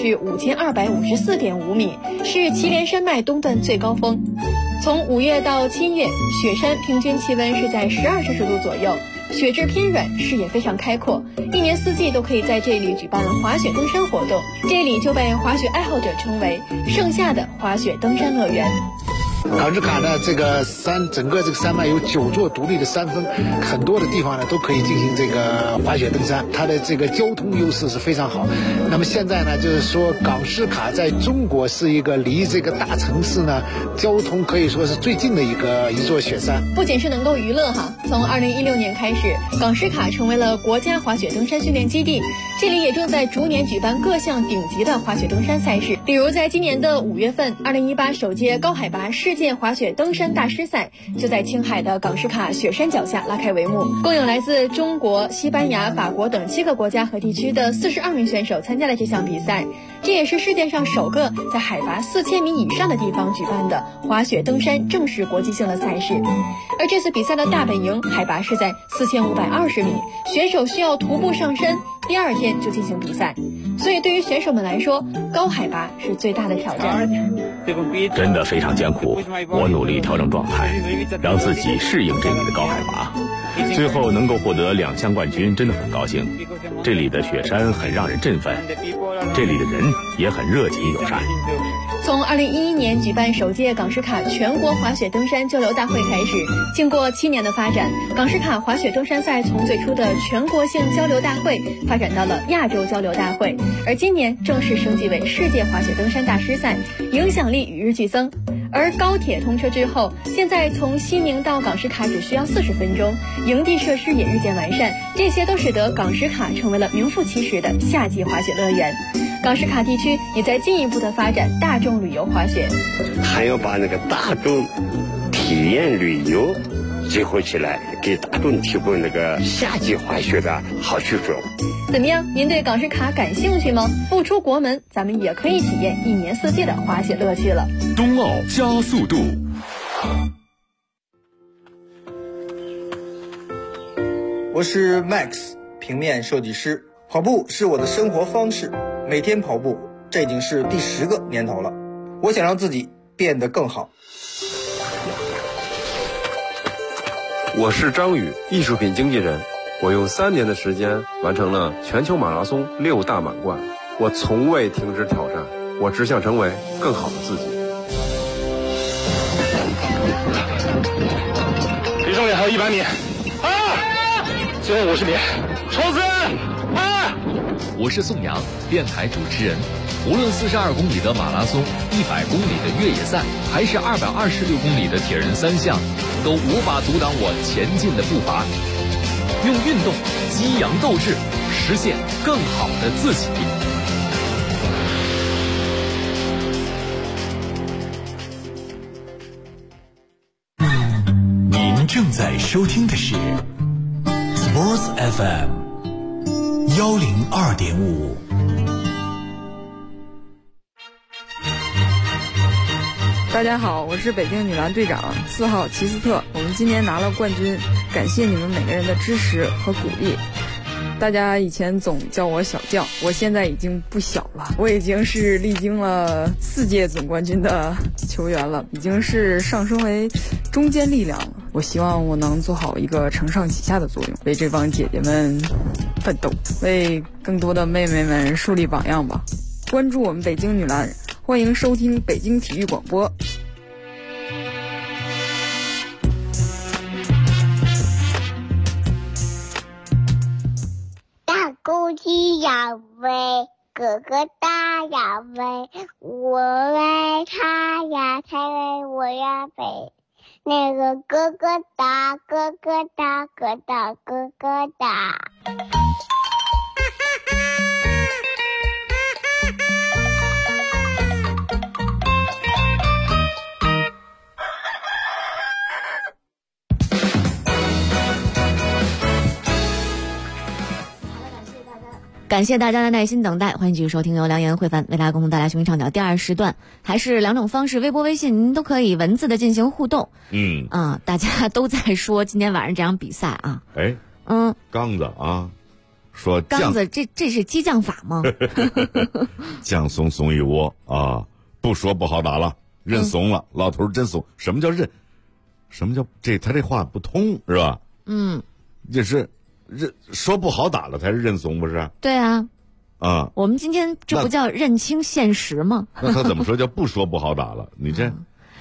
5254.5米，是祁连山脉东段最高峰。从5月到7月，雪山平均气温是在12摄氏度左右，雪质偏软，视野非常开阔，一年四季都可以在这里举办滑雪登山活动，这里就被滑雪爱好者称为盛夏的滑雪登山乐园。 港什卡呢，这个山整个这个山脉有9座独立的山峰，很多的地方呢都可以进行这个滑雪登山，它的这个交通优势是非常好。那么现在呢，就是说港什卡在中国是一个离这个大城市呢交通可以说是最近的一座雪山。 不仅是能够娱乐哈，从2016年开始，港什卡成为了国家滑雪登山训练基地，这里也正在逐年举办各项顶级的滑雪登山赛事，比如在今年的5月份，2018首届高海拔世界滑雪登山大师赛就在青海的港什卡雪山脚下拉开帷幕，共有来自中国、西班牙、法国等7个国家和地区的42名选手参加了这项比赛，这也是世界上首个在海拔4000米以上的地方举办的滑雪登山正式国际性的赛事。而这次比赛的大本营海拔是在4520米，选手需要徒步上山，第2天就进行比赛，所以对于选手们来说，高海拔是最大的挑战。 真的非常艰苦，我努力调整状态，让自己适应这里的高海拔，最后能够获得2项冠军，真的很高兴。这里的雪山很让人振奋，这里的人也很热情友善。 从2011年举办首届港什卡全国滑雪登山交流大会开始，经过7年的发展，港什卡滑雪登山赛从最初的全国性交流大会发展到了亚洲交流大会，而今年正式升级为世界滑雪登山大师赛，影响力与日俱增。而高铁通车之后，现在从西宁到港什卡只需要40分钟，营地设施也日渐完善，这些都使得港什卡成为了名副其实的夏季滑雪乐园。港什卡地区也在进一步的发展大众旅游滑雪， 还要把那个大众体验旅游结合起来，给大众提供那个夏季滑雪的好去处。 怎么样？您对港什卡感兴趣吗？不出国门，咱们也可以体验一年四季的滑雪乐趣了。 冬奥加速度。 我是 Max， 平面设计师。跑步是我的生活方式，每天跑步，这已经是第10个年头了。我想让自己变得更好。 我是张宇，艺术品经纪人。我用3年的时间完成了全球马拉松6大满贯。我从未停止挑战，我只想成为更好的自己。 离终点还有100米，最后50米，冲刺！ 我是宋阳，电台主持人。无论42公里的马拉松、100公里的越野赛，还是226公里的铁人3项，都无法阻挡我前进的步伐。用运动激扬斗志，实现更好的自己。 在收听的是 Sports FM 102.5。 大家好，我是北京女篮队长4号齐斯特。我们今年拿了冠军，感谢你们每个人的支持和鼓励。大家以前总叫我小将，我现在已经不小了，我已经是历经了4届总冠军的球员了，已经是上升为中坚力量了。我希望我能做好一个承上启下的作用，为这帮姐姐们奋斗，为更多的妹妹们树立榜样吧。关注我们北京女篮，欢迎收听北京体育广播。 公鸡要喂，哥哥大要喂，我喂他呀，他喂我呀喂。那个哥哥大，哥哥大，哥大，哥哥大。 感谢大家的耐心等待，欢迎继续收听由梁岩、慧凡为大家共同带来雄鹰唱鸟第2时段，还是2种方式，微博、微信您都可以文字的进行互动。大家都在说今天晚上这场比赛啊， 刚子啊，说刚子这是激将法吗？ 将怂怂一窝啊，不说不好打了，认怂了，老头真怂。什么叫认？什么叫他这话不通是吧？这是。说不好打了才是认怂不是？ 对啊，我们今天这不叫认清现实吗？ 那他怎么说叫不说不好打了？你这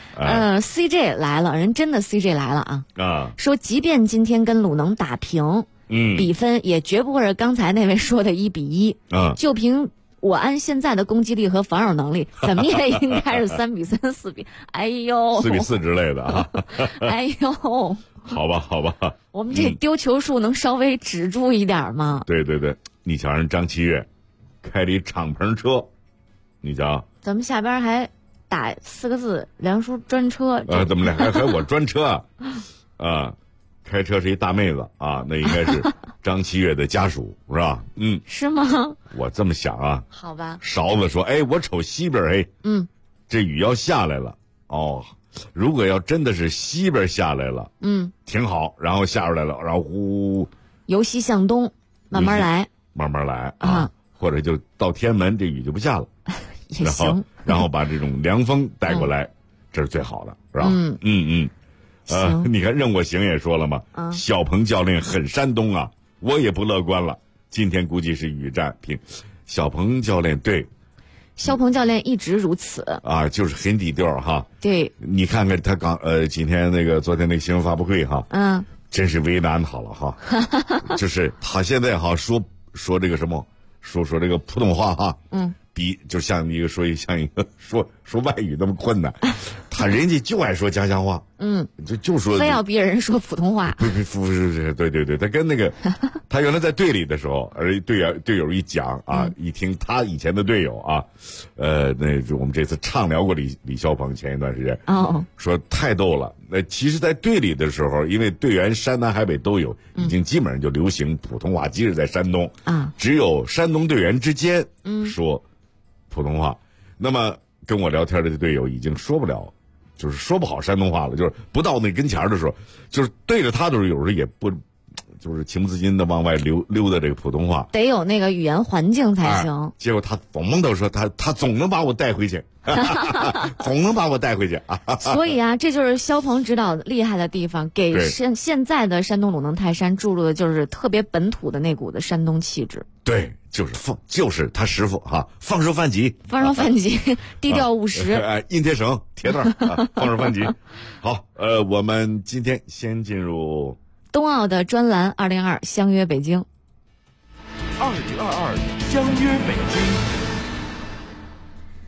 ，CJ 来了，人真的 CJ 来了啊！说即便今天跟鲁能打平，比分也绝不会是刚才那位说的1-1。就凭我按现在的攻击力和防守能力，怎么也应该是3-3、4比，哎呦 ，4-4之类的啊！ 哎呦。 好吧， 我们这丢球数能稍微止住一点吗？ 对，你瞧人张启岳开了一敞篷车，你瞧， 咱们下边还打4个字梁叔专车怎么了？还我专车啊？开车是一大妹子啊，那应该是张启岳的家属是吧？ 是吗？ 我这么想啊。 好吧。 勺子说：“我瞅西边，这雨要下来了哦。”如果要真的是西边下来了，挺好，然后下出来了，然后呼， 由西向东，慢慢来啊，或者就到天安门，这雨就不下了， 也行， 然后把这种凉风带过来，这是最好的，是吧？你看任我行也说了嘛，小鹏教练很山东啊，我也不乐观了，今天估计是雨战平，小鹏教练对。 肖鹏教练一直如此啊，就是很低调哈。 对， 你看看他今天昨天那个新闻发布会哈，真是为难他了哈。就是他现在哈说这个什么，说这个普通话哈，比就像一个说外语那么困难，人家就爱说家乡话，就说非要逼人说普通话， 不是，对，他跟那个他原来在队里的时候，而队友一讲啊，一听他以前的队友啊，我们这次畅聊过李霄鹏前一段时间说太逗了。其实，在队里的时候，因为队员山南海北都有，已经基本上就流行普通话，即使在山东只有山东队员之间说普通话。那么跟我聊天的队友已经说不了。就是说不好山东话了，就是不到那跟前的时候，就是对着他的时候，有时候也不，就是情不自禁的往外溜达这个普通话， 得有那个语言环境才行。 结果他总都说他总能把我带回去，总能把我带回去啊。 所以啊，这就是肖鹏指导厉害的地方，给现在的山东鲁能泰山注入的就是特别本土的那股的山东气质。 对，就是他师傅哈，放手反击， 低调务实， 印铁绳铁段放手反击。好，我们今天先进入冬奥的专栏202相约北京。 2022相约北京。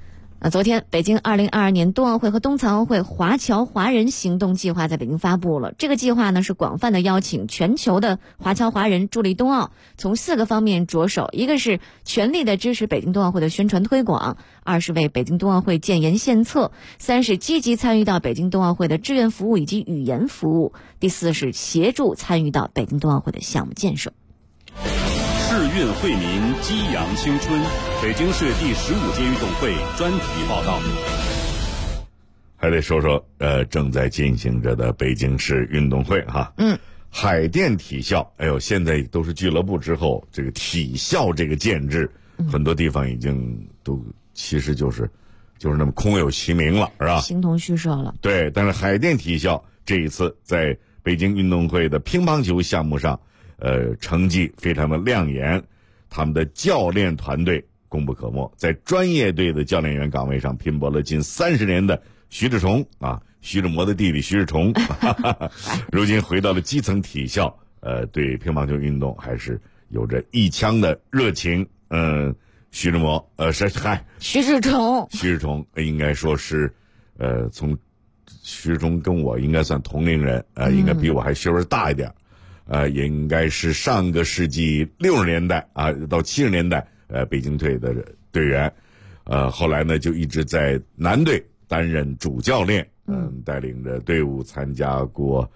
昨天，北京2022年冬奥会和冬残奥会华侨华人行动计划在北京发布了。这个计划呢是广泛的邀请全球的华侨华人助力冬奥，从4个方面着手：一个是全力的支持北京冬奥会的宣传推广；2是为北京冬奥会建言献策；3是积极参与到北京冬奥会的志愿服务以及语言服务；第4是协助参与到北京冬奥会的项目建设。 世运惠民，激扬青春。北京市第15届运动会专题报道。 还得说说正在进行着的北京市运动会哈。海淀体校，哎呦，现在都是俱乐部之后，这个体校这个建制，很多地方已经都其实就是那么空有其名了，是吧？ 形同虚设了。 对，但是海淀体校这一次在北京运动会的乒乓球项目上，成绩非常的亮眼，他们的教练团队功不可没，在专业队的教练员岗位上拼搏了近30年的徐志崇啊，徐志摩的弟弟徐志崇，如今回到了基层体校，对乒乓球运动还是有着一腔的热情。徐志摩， 徐志崇应该说是，从徐志崇跟我应该算同龄人，应该比我还岁数大一点。也应该是上个世纪60年代啊到70年代北京队的队员，后来呢就一直在男队担任主教练，带领着队伍参加过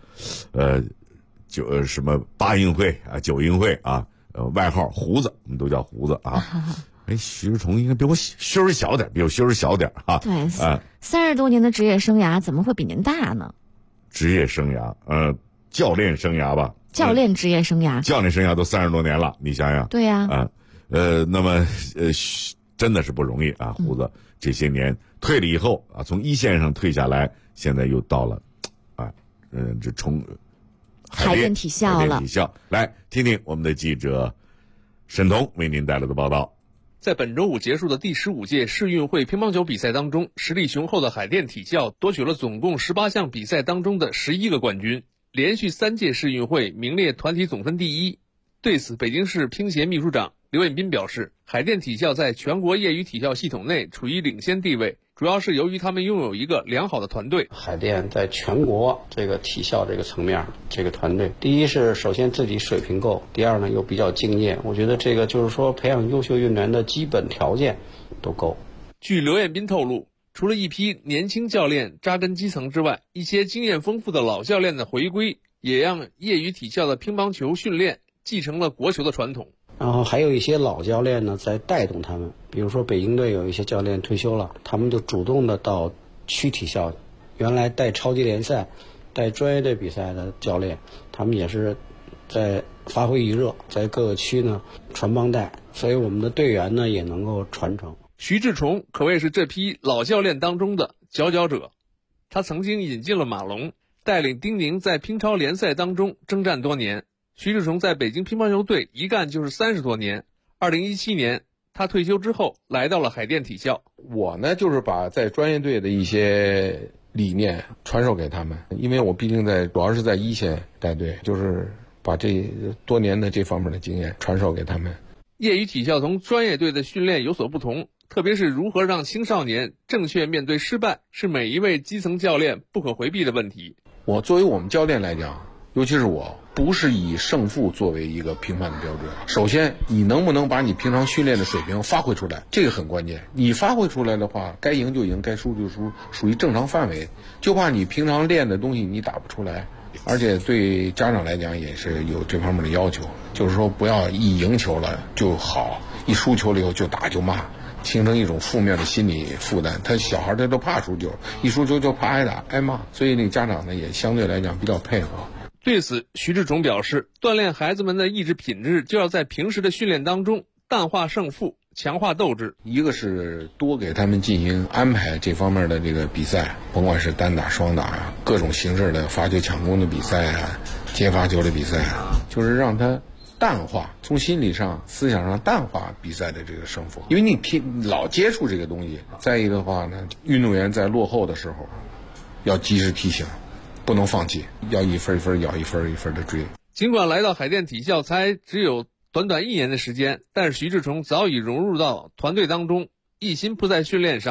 什么8运会啊9运会啊，外号胡子，我们都叫胡子啊。徐志崇应该比我岁数小点，啊。 对，30多年的职业生涯怎么会比您大呢？ 职业生涯，教练生涯吧。 教练职业生涯， 教练生涯都30多年了，你想想。 对呀。 那么真的是不容易啊，胡子这些年退了以后啊，从一线上退下来，现在又到了这海淀体校了。 来听听我们的记者沈彤为您带来的报道。 在本周五结束的第15届世运会乒乓球比赛当中，实力雄厚的海淀体校夺取了总共18项比赛当中的11个冠军，连续3届世运会名列团体总分第一。对此，北京市乒协秘书长刘彦斌表示，海淀体校在全国业余体校系统内处于领先地位，主要是由于他们拥有一个良好的团队。 海淀在全国这个体校这个层面，这个团队，第一是首先自己水平够，第二呢又比较敬业，我觉得这个就是说培养优秀运动员的基本条件都够。 据刘彦斌透露，除了一批年轻教练扎根基层之外，一些经验丰富的老教练的回归，也让业余体校的乒乓球训练继承了国球的传统。 然后还有一些老教练呢在带动他们，比如说北京队有一些教练退休了，他们就主动的到区体校，原来带超级联赛带专业队比赛的教练，他们也是在发挥余热，在各个区呢传帮带，所以我们的队员呢也能够传承。 徐志崇可谓是这批老教练当中的佼佼者，他曾经引进了马龙，带领丁宁在乒超联赛当中征战多年。徐志崇在北京乒乓球队一干就是30多年。2017年他退休之后来到了海淀体校。 我呢就是把在专业队的一些理念传授给他们，因为我毕竟主要是在一线带队，就是把这多年的这方面的经验传授给他们。 业余体校从专业队的训练有所不同，特别是如何让青少年正确面对失败，是每一位基层教练不可回避的问题。 我作为我们教练来讲，尤其是我，不是以胜负作为一个评判的标准。首先，你能不能把你平常训练的水平发挥出来，这个很关键。你发挥出来的话，该赢就赢，该输就输，属于正常范围。就怕你平常练的东西你打不出来。而且对家长来讲也是有这方面的要求，就是说不要一赢球了就好，一输球了以后就打就骂，形成一种负面的心理负担。小孩他都怕输球，一输球就怕挨打挨骂，所以那家长呢也相对来讲比较配合。 对此，徐志崇表示，锻炼孩子们的意志品质就要在平时的训练当中淡化胜负，强化斗志。 一个是多给他们进行安排这方面的这个比赛，甭管是单打双打啊，各种形式的发球抢攻的比赛啊，接发球的比赛啊，就是让他淡化，从心理上思想上淡化比赛的这个胜负。因为你老接触这个东西，再一个的话呢，运动员在落后的时候要及时提醒，不能放弃，要一分一分咬，一分一分的追。 尽管来到海淀体校才只有短短1年的时间，但是徐志崇早已融入到团队当中，一心扑在训练上，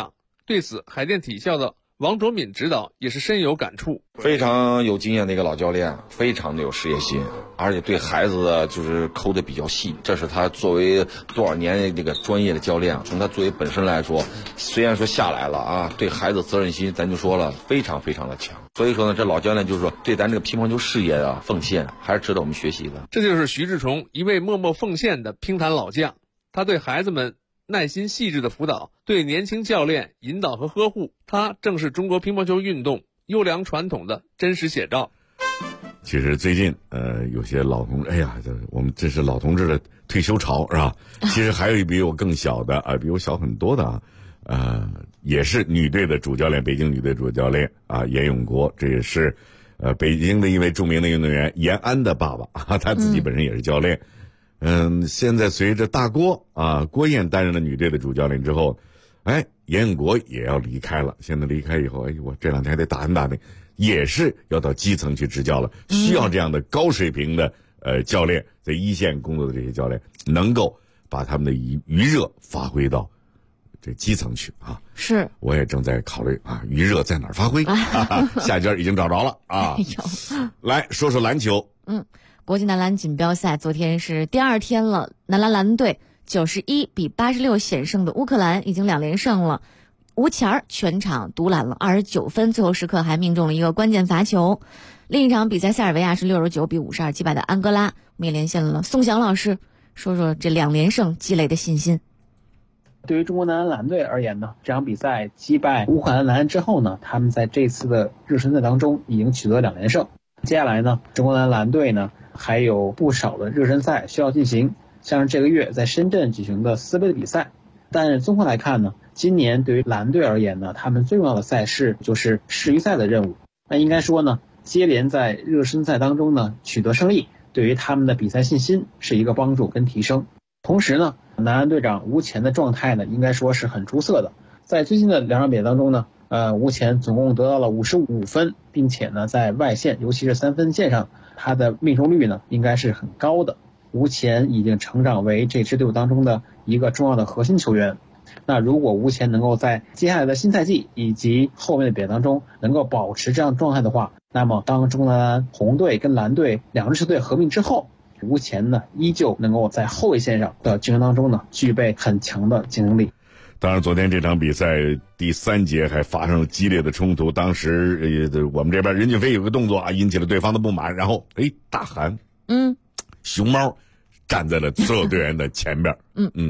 对此，海淀体校的王卓敏指导也是深有感触。 非常有经验的一个老教练，非常的有事业心，而且对孩子的就是抠的比较细。这是他作为多少年这个专业的教练，从他作为本身来说，虽然说下来了啊，对孩子责任心咱就说了非常非常的强。所以说呢，这老教练就是说对咱这个乒乓球事业的奉献还是值得我们学习的。 这就是徐志崇，一位默默奉献的乒坛老将。他对孩子们耐心细致的辅导，对年轻教练引导和呵护，他正是中国乒乓球运动优良传统的真实写照。 其实最近有些老同志，哎呀，我们这是老同志的退休潮是吧？其实还有一比我更小的比我小很多的也是女队的主教练，北京女队主教练严永国，这也是北京的一位著名的运动员严安的爸爸他自己本身也是教练。现在随着大郭郭燕担任了女队的主教练之后，严永国也要离开了。现在离开以后，我这两天还得打听打听，也是要到基层去执教了。需要这样的高水平的教练，在一线工作的这些教练，能够把他们的余热发挥到这基层去啊。 是， 我也正在考虑余热在哪儿发挥下家已经找着了来说说篮球。 国际男篮锦标赛昨天是第2天了，男篮蓝队91比86险胜的乌克兰已经2连胜了。吴前儿全场独揽了29分，最后时刻还命中了一个关键罚球。另一场比赛，塞尔维亚是69比52击败的安哥拉。我们也连线了宋翔老师，说说这2连胜积累的信心。 对于中国男篮蓝队而言呢，这场比赛击败乌克兰男篮之后呢，他们在这次的热身赛当中已经取得2连胜。接下来呢，中国男篮蓝队呢还有不少的热身赛需要进行，像是这个月在深圳举行的斯杯的比赛。但是综合来看呢，今年对于蓝队而言呢，他们最重要的赛事就是世预赛的任务。那应该说呢，接连在热身赛当中呢取得胜利，对于他们的比赛信心是一个帮助跟提升。同时呢，男篮队长吴前的状态呢应该说是很出色的。在最近的2场比赛当中呢，吴前总共得到了55分，并且呢在外线尤其是3分线上，他的命中率呢应该是很高的。吴前已经成长为这支队伍当中的一个重要的核心球员。那如果吴前能够在接下来的新赛季以及后面的比赛当中能够保持这样状态的话，那么当中国男篮红队跟蓝队2支球队合并之后，吴前呢依旧能够在后卫线上的竞争当中呢具备很强的竞争力。 当然昨天这场比赛第3节还发生了激烈的冲突，当时我们这边任骏飞有个动作引起了对方的不满，然后大喊熊猫站在了所有队员的前边。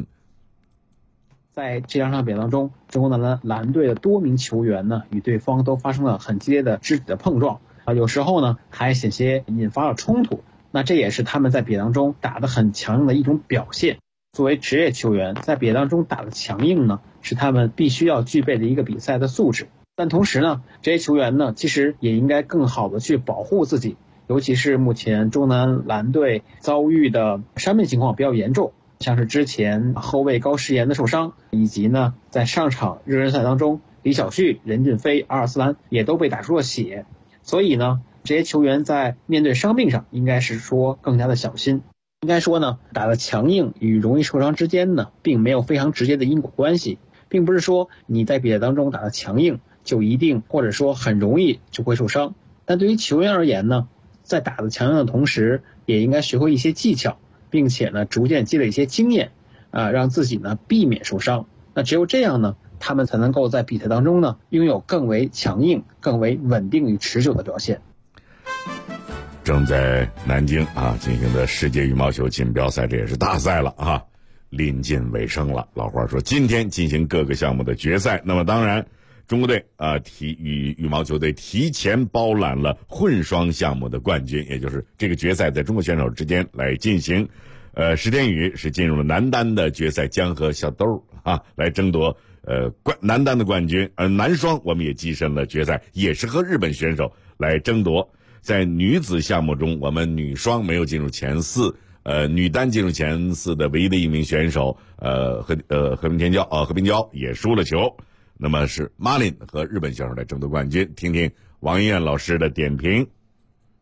在这2场比赛当中，中国男篮蓝队的多名球员呢与对方都发生了很激烈的肢体的碰撞有时候呢还险些引发了冲突。那这也是他们在比赛当中打得很强硬的一种表现。作为职业球员，在比赛当中打得强硬呢，是他们必须要具备的一个比赛的素质。但同时呢，这些球员呢，其实也应该更好的去保护自己，尤其是目前中南蓝队遭遇的伤病情况比较严重，像是之前后卫高诗岩的受伤，以及呢，在上场热身赛当中，李晓旭、任骏飞、阿尔斯兰也都被打出了血。所以呢，这些球员在面对伤病上，应该是说更加的小心。应该说呢，打得强硬与容易受伤之间呢，并没有非常直接的因果关系，并不是说你在比赛当中打得强硬就一定或者说很容易就会受伤。但对于球员而言呢，在打得强硬的同时，也应该学会一些技巧，并且呢，逐渐积累一些经验，让自己呢避免受伤。那只有这样呢，他们才能够在比赛当中呢，拥有更为强硬、更为稳定与持久的表现。 正在南京进行的世界羽毛球锦标赛，这也是大赛了临近尾声了。老话说今天进行各个项目的决赛，那么当然中国队羽毛球队提前包揽了混双项目的冠军，也就是这个决赛在中国选手之间来进行。石天宇是进入了男单的决赛，将和小豆来争夺男单的冠军。男双我们也跻身了决赛，也是和日本选手来争夺。在女子项目中，我们女双没有进入前4，女单进入前4的唯一的一名选手和平娇也输了球。那么是马林和日本选手来争夺冠军。听听王一燕老师的点评。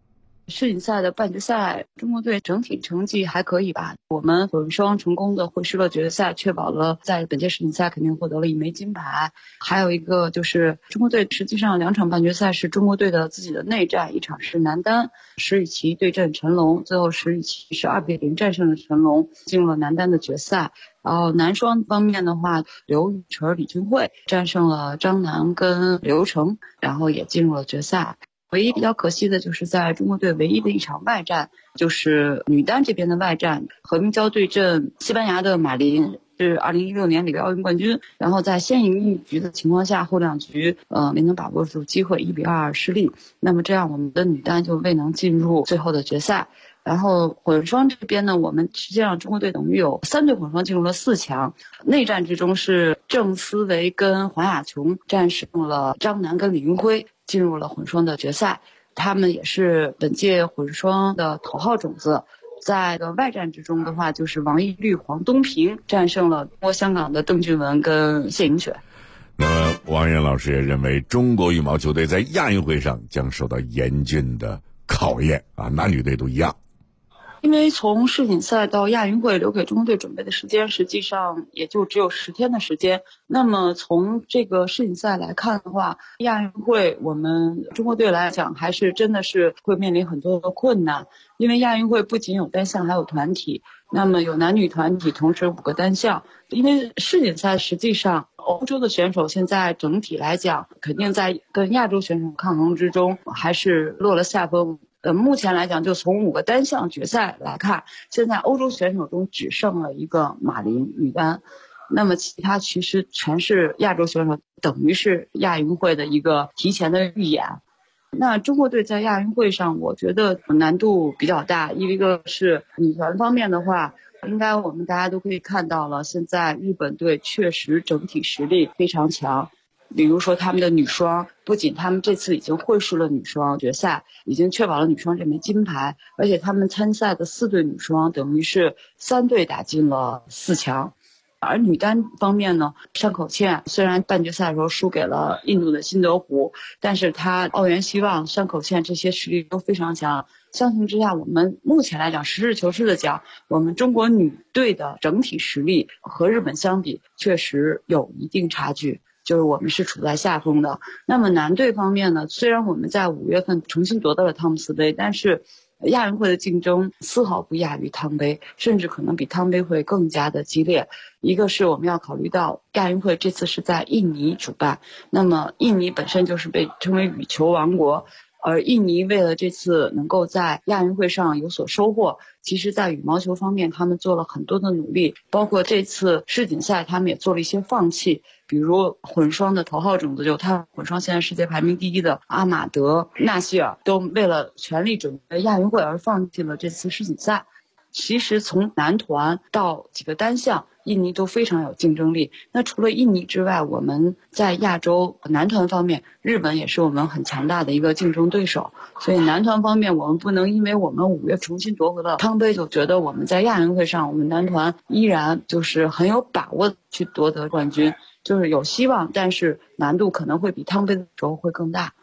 世锦赛的半决赛，中国队整体成绩还可以吧。我们混双成功的会师了决赛，确保了在本届世锦赛肯定获得了1枚金牌。还有一个就是中国队实际上2场半决赛是中国队的自己的内战，一场是男单石宇奇对阵陈龙，最后石宇奇是2-0战胜了陈龙，进入了男单的决赛。然后男双方面的话，刘雨辰、李俊慧战胜了张楠跟刘成，然后也进入了决赛。唯一比较可惜的就是在中国队唯一的一场外战，就是女单这边的外战，何冰娇对阵西班牙的马林，是2016年里约奥运冠军，然后在先赢一局的情况下，后2局没能把握住机会，1-2失利。那么这样我们的女单就未能进入最后的决赛。然后混双这边呢，我们实际上中国队等于有3对混双进入了4强。内战之中是郑思维跟黄雅琼战胜了张楠跟李云辉，进入了混双的决赛。他们也是本届混双的头号种子。在外战之中的话，就是王懿律、黄东萍战胜了中国香港的邓俊文跟谢颖雪。 那么王岩老师也认为，中国羽毛球队在亚运会上将受到严峻的考验啊，男女队都一样。 因为从世锦赛到亚运会留给中国队准备的时间实际上也就只有10天的时间。那么从这个世锦赛来看的话，亚运会我们中国队来讲还是真的是会面临很多的困难。因为亚运会不仅有单项还有团体，那么有男女团体，同时5个单项。因为世锦赛实际上欧洲的选手现在整体来讲肯定在跟亚洲选手抗衡之中还是落了下风。目前来讲，就从5个单项决赛来看，现在欧洲选手中只剩了一个马林女单，那么其他其实全是亚洲选手，等于是亚运会的一个提前的预演。那中国队在亚运会上，我觉得难度比较大。一个是女团方面的话，应该我们大家都可以看到了，现在日本队确实整体实力非常强。比如说他们的女双，不仅他们这次已经会师了女双决赛，已经确保了女双这枚金牌，而且他们参赛的4对女双等于是3队打进了4强。而女单方面呢，山口茜虽然半决赛的时候输给了印度的辛德胡，但是她奥原希望、山口茜这些实力都非常强。相形之下，我们目前来讲，实事求是的讲，我们中国女队的整体实力和日本相比，确实有一定差距。就是我们是处在下风的。那么男队方面呢，虽然我们在5月份重新夺得了汤姆斯杯，但是亚运会的竞争丝毫不亚于汤杯，甚至可能比汤杯会更加的激烈。一个是我们要考虑到亚运会这次是在印尼主办，那么印尼本身就是被称为羽球王国，而印尼为了这次能够在亚运会上有所收获，其实在羽毛球方面他们做了很多的努力，包括这次世锦赛他们也做了一些放弃，比如混双的头号种子，就他混双现在世界排名第1的阿马德、纳希尔，都为了全力准备亚运会而放弃了这次世锦赛。其实从男团到几个单项，印尼都非常有竞争力。那除了印尼之外，我们在亚洲男团方面，日本也是我们很强大的一个竞争对手。所以男团方面，我们不能因为我们5月重新夺回了汤杯，就觉得我们在亚运会上，我们男团依然就是很有把握去夺得冠军，就是有希望，但是难度可能会比汤杯的时候会更大。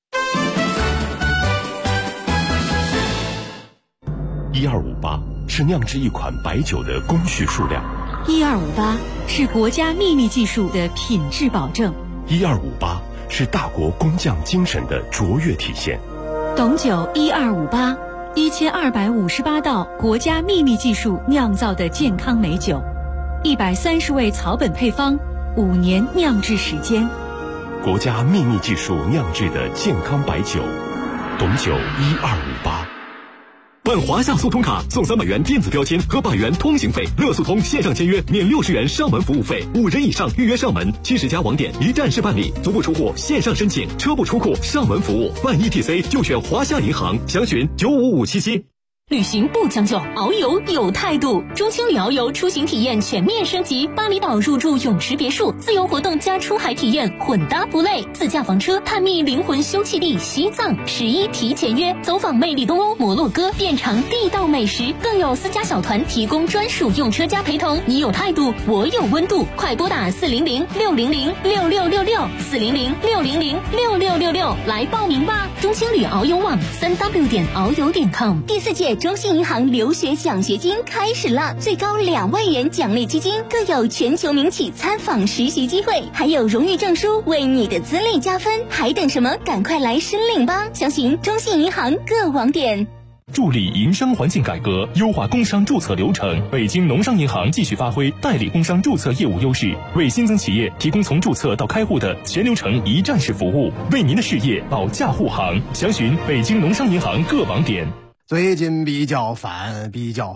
1258是酿制一款白酒的工序数量 ，1258是国家秘密技术的品质保证 ，1258是大国工匠精神的卓越体现。 董酒1258，1258道国家秘密技术酿造的健康美酒，130味草本配方，5年酿制时间， 国家秘密技术酿制的健康白酒，董酒1258。 办华夏速通卡送300元电子标签和100元通行费，乐速通线上签约免60元上门服务费，5人以上预约上门，70家网点一站式办理，足不出户线上申请，车不出库上门服务，办 ETC 就选华夏银行，详询95577。 旅行不将就，遨游有态度。中青旅遨游出行体验全面升级，巴厘岛入住泳池别墅，自由活动加出海体验，混搭不累。自驾房车探秘灵魂休憩地西藏，11提前约，走访魅力东欧摩洛哥，遍尝地道美食，更有私家小团提供专属用车加陪同。你有态度，我有温度，快拨打400-600-6666，400-600-6666来报名吧。中青旅遨游网3w.遨游.com。 第4届中信银行留学奖学金开始了，最高2万元奖励基金，更有全球名企参访实习机会，还有荣誉证书为你的资历加分，还等什么？赶快来申领吧！详询中信银行各网点。 助力营商环境改革，优化工商注册流程。北京农商银行继续发挥代理工商注册业务优势，为新增企业提供从注册到开户的全流程一站式服务，为您的事业保驾护航。详询北京农商银行各网点。 最近比较烦，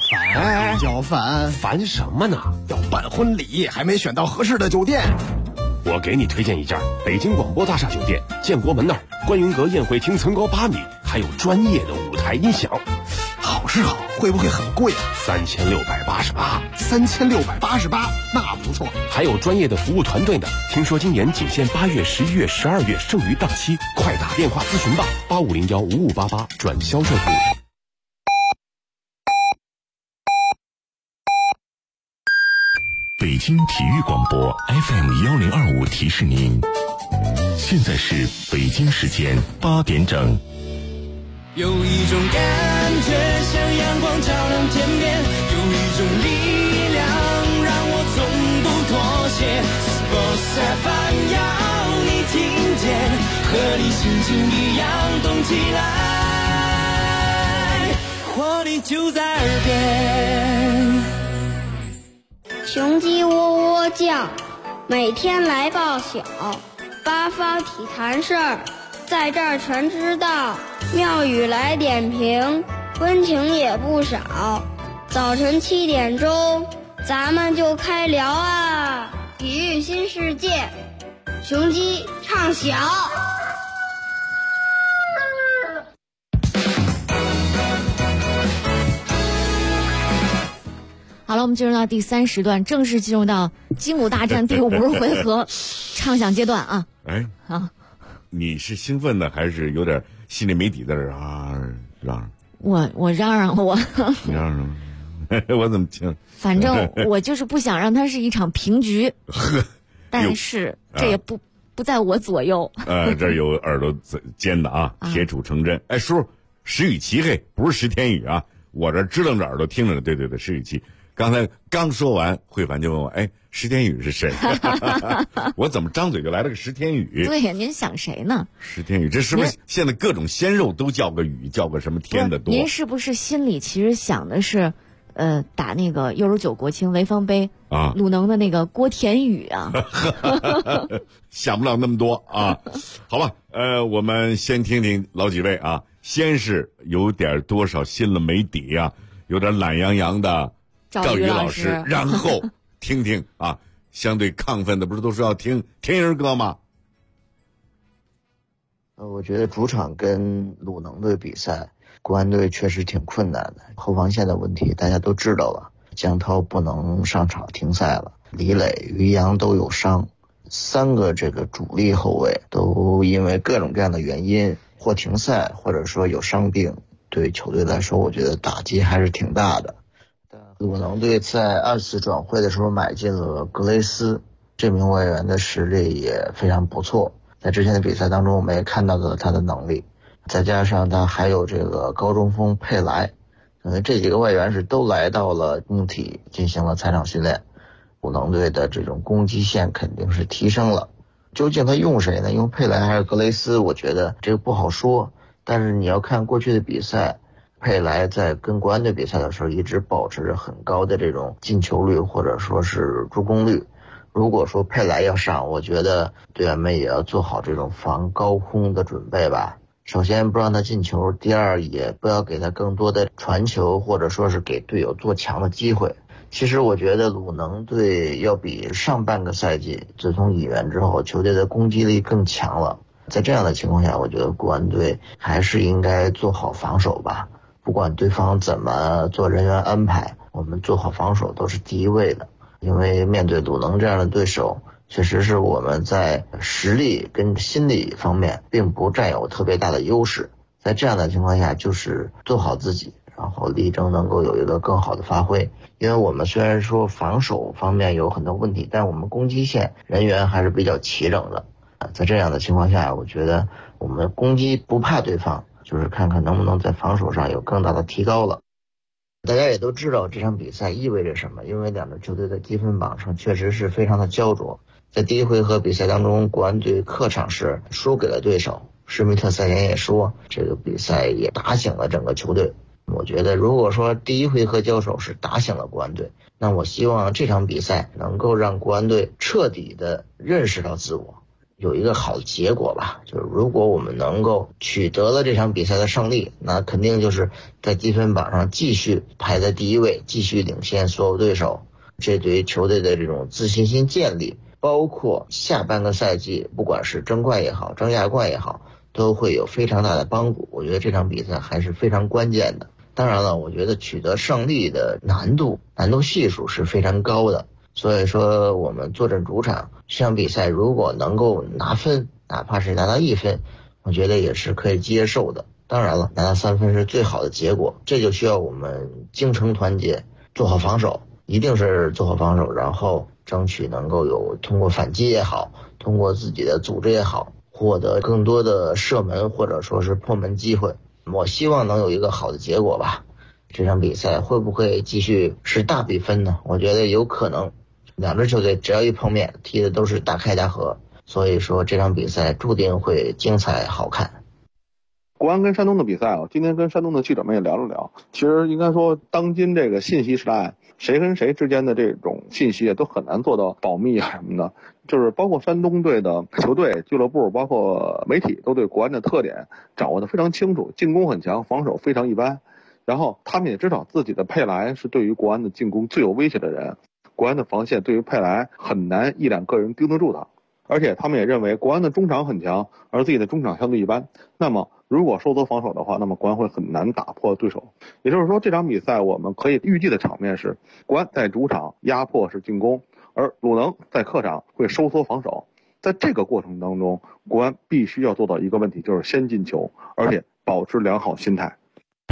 烦什么呢？ 要办婚礼，还没选到合适的酒店。 我给你推荐一家北京广播大厦酒店，建国门那儿，观云阁宴会厅层高8米，还有专业的舞台音响。 好是好，会不会很贵 ？3688。 3688，那不错。 还有专业的服务团队呢。听说今年仅限8月、11月、12月，剩余档期，快打电话咨询吧，85015588转销售部。 北京体育广播 FM1025提示您，现在是北京时间8点整。 有一种感觉像阳光照亮天边，有一种力量让我从不妥协。Sports FM 要你听见，和你心情一样动起来，活力就在耳边。 雄鸡喔喔叫，每天来报晓，八方体坛事儿，在这儿全知道。妙语来点评，温情也不少。早晨7点钟，咱们就开聊啊！体育新世界，雄鸡唱晓。 好了，我们进入到第3时段，正式进入到精武大战第50回合畅想阶段啊！ 哎， 啊， 你是兴奋的还是有点心里没底的啊？嚷？ 我嚷嚷我， 你嚷嚷，我怎么听？ 反正我就是不想让它是一场平局，但是这也不在我左右。 这有耳朵尖的啊，铁杵成针。哎，叔，石宇奇嘿，不是石天宇啊，我这支棱着耳朵听着呢。对，石宇奇。刚才刚说完，慧凡就问我：“哎，石天宇是谁？”我怎么张嘴就来了个石天宇？ 对呀，您想谁呢？ 石天宇，这是不是现在各种鲜肉都叫个宇，叫个什么天的多？ 您是不是心里其实想的是，打那个69国青潍坊杯啊，鲁能的那个郭田雨啊？ 想不了那么多啊。好吧，我们先听听老几位啊，先是有点多少心了没底啊，有点懒洋洋的。赵宇老师，然后听听啊，相对亢奋的不是都说要听天人歌吗？ 我觉得主场跟鲁能队比赛，国安队确实挺困难的，后防线的问题大家都知道了，江涛不能上场停赛了，李磊、于洋都有伤，3个这个主力后卫都因为各种各样的原因或停赛，或者说有伤病，对球队来说我觉得打击还是挺大的。鲁能队在2次转会的时候买进了格雷斯，这名外援的实力也非常不错，在之前的比赛当中我们也看到了他的能力，再加上他还有这个高中锋佩莱，这几个外援是都来到了工体进行了采场训练，鲁能队的这种攻击线肯定是提升了。究竟他用谁呢？用佩莱还是格雷斯，我觉得这个不好说，但是你要看过去的比赛，佩莱在跟国安队比赛的时候一直保持着很高的这种进球率或者说是助攻率，如果说佩莱要上，我觉得队员们也要做好这种防高空的准备吧。首先不让他进球，第二也不要给他更多的传球或者说是给队友做强的机会。其实我觉得鲁能队要比上半个赛季自从引援之后球队的攻击力更强了，在这样的情况下，我觉得国安队还是应该做好防守吧。 不管对方怎么做人员安排，我们做好防守都是第一位的。因为面对鲁能这样的对手，确实是我们在实力跟心理方面并不占有特别大的优势。在这样的情况下，就是做好自己，然后力争能够有一个更好的发挥。因为我们虽然说防守方面有很多问题，但我们攻击线人员还是比较齐整的。在这样的情况下，我觉得我们攻击不怕对方，就是看看能不能在防守上有更大的提高了。大家也都知道这场比赛意味着什么，因为两支球队的积分榜上确实是非常的焦灼。在第一回合比赛当中，国安队客场是输给了对手，施密特赛前也说，这个比赛也打醒了整个球队。我觉得如果说第一回合交手是打醒了国安队，那我希望这场比赛能够让国安队彻底的认识到自我，有一个好的结果吧。就是如果我们能够取得了这场比赛的胜利，那肯定就是在积分榜上继续排在第一位，继续领先所有对手。这对于球队的这种自信心建立，包括下半个赛季不管是争冠也好，争亚冠也好，都会有非常大的帮助。我觉得这场比赛还是非常关键的。当然了，我觉得取得胜利的难度系数是非常高的，所以说我们坐镇主场，这场比赛如果能够拿分，哪怕是拿到1分，我觉得也是可以接受的。当然了，拿到3分是最好的结果，这就需要我们精诚团结，做好防守，一定是做好防守，然后争取能够有通过反击也好，通过自己的组织也好，获得更多的射门或者说是破门机会。我希望能有一个好的结果吧。这场比赛会不会继续是大比分呢？我觉得有可能，两支球队只要一碰面，踢的都是大开大合，所以说这场比赛注定会精彩好看。 国安跟山东的比赛今天跟山东的记者们也聊了聊。其实应该说，当今这个信息时代，谁跟谁之间的这种信息都很难做到保密啊什么的。就是包括山东队的球队、俱乐部，包括媒体，都对国安的特点掌握得非常清楚，进攻很强，防守非常一般。然后他们也知道自己的佩莱是对于国安的进攻最有威胁的人，国安的防线对于佩莱很难一两个人盯得住他。而且他们也认为国安的中场很强，而自己的中场相对一般。那么如果收缩防守的话，那么国安会很难打破对手。也就是说，这场比赛我们可以预计的场面是，国安在主场压迫式进攻，而鲁能在客场会收缩防守。在这个过程当中，国安必须要做到一个问题，就是先进球，而且保持良好心态。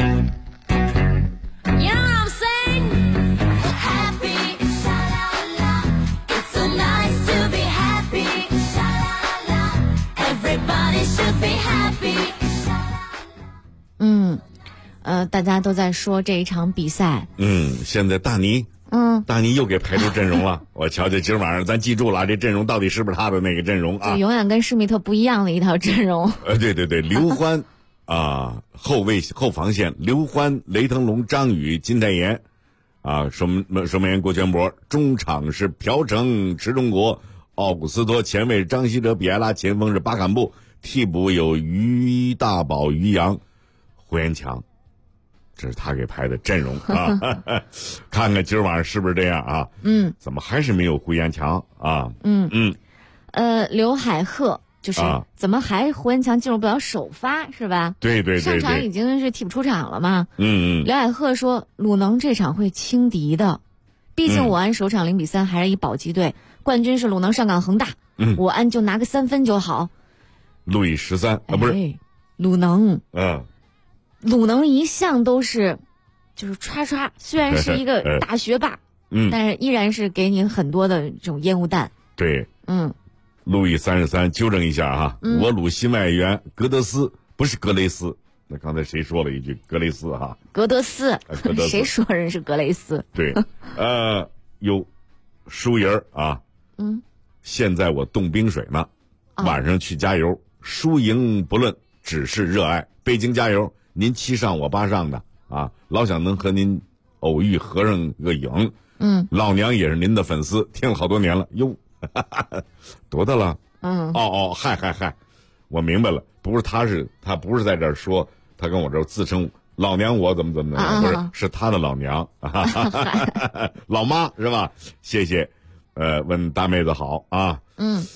大家都在说这一场比赛。 现在大尼又给排出阵容了。我瞧瞧，今儿晚上咱记住了，这阵容到底是不是他的那个阵容啊？ 就永远跟施密特不一样的一套阵容。 对，刘欢啊，后防线刘欢、雷腾龙、张宇、金泰妍啊，守门员郭全博，中场是朴成、池中国、奥古斯托，前卫张稀哲、比埃拉，前锋是巴坎布，替补有于大宝、于洋、胡延强。这是他给排的阵容啊，看看今儿晚上是不是这样啊？怎么还是没有胡延强啊？ 刘海鹤就是怎么还胡延强进入不了首发是吧？ 对， 上场已经是替补出场了嘛。 刘海鹤说鲁能这场会轻敌的，毕竟我安首场0-3还是以保级队，冠军是鲁能上港恒大，我安就拿个3分就好。 路易13不是鲁能，鲁能一向都是就是刷，虽然是一个大学霸，但是依然是给你很多的这种烟雾弹。 对，路易33纠正一下哈，我鲁新外援格德斯不是格雷斯。那刚才谁说了一句格雷斯哈？ 格德斯，谁说人是格雷斯？ 对，有输赢啊，现在我冻冰水呢，晚上去加油，输赢不论，只是热爱。北京加油！您7上我8上的啊，老想能和您偶遇合上个影。老娘也是您的粉丝，听了好多年了哟。多大了？嗨，我明白了，不是他不是在这儿说，他跟我这儿自称老娘我怎么不是，是他的老娘老妈是吧？谢谢，问大妹子好啊。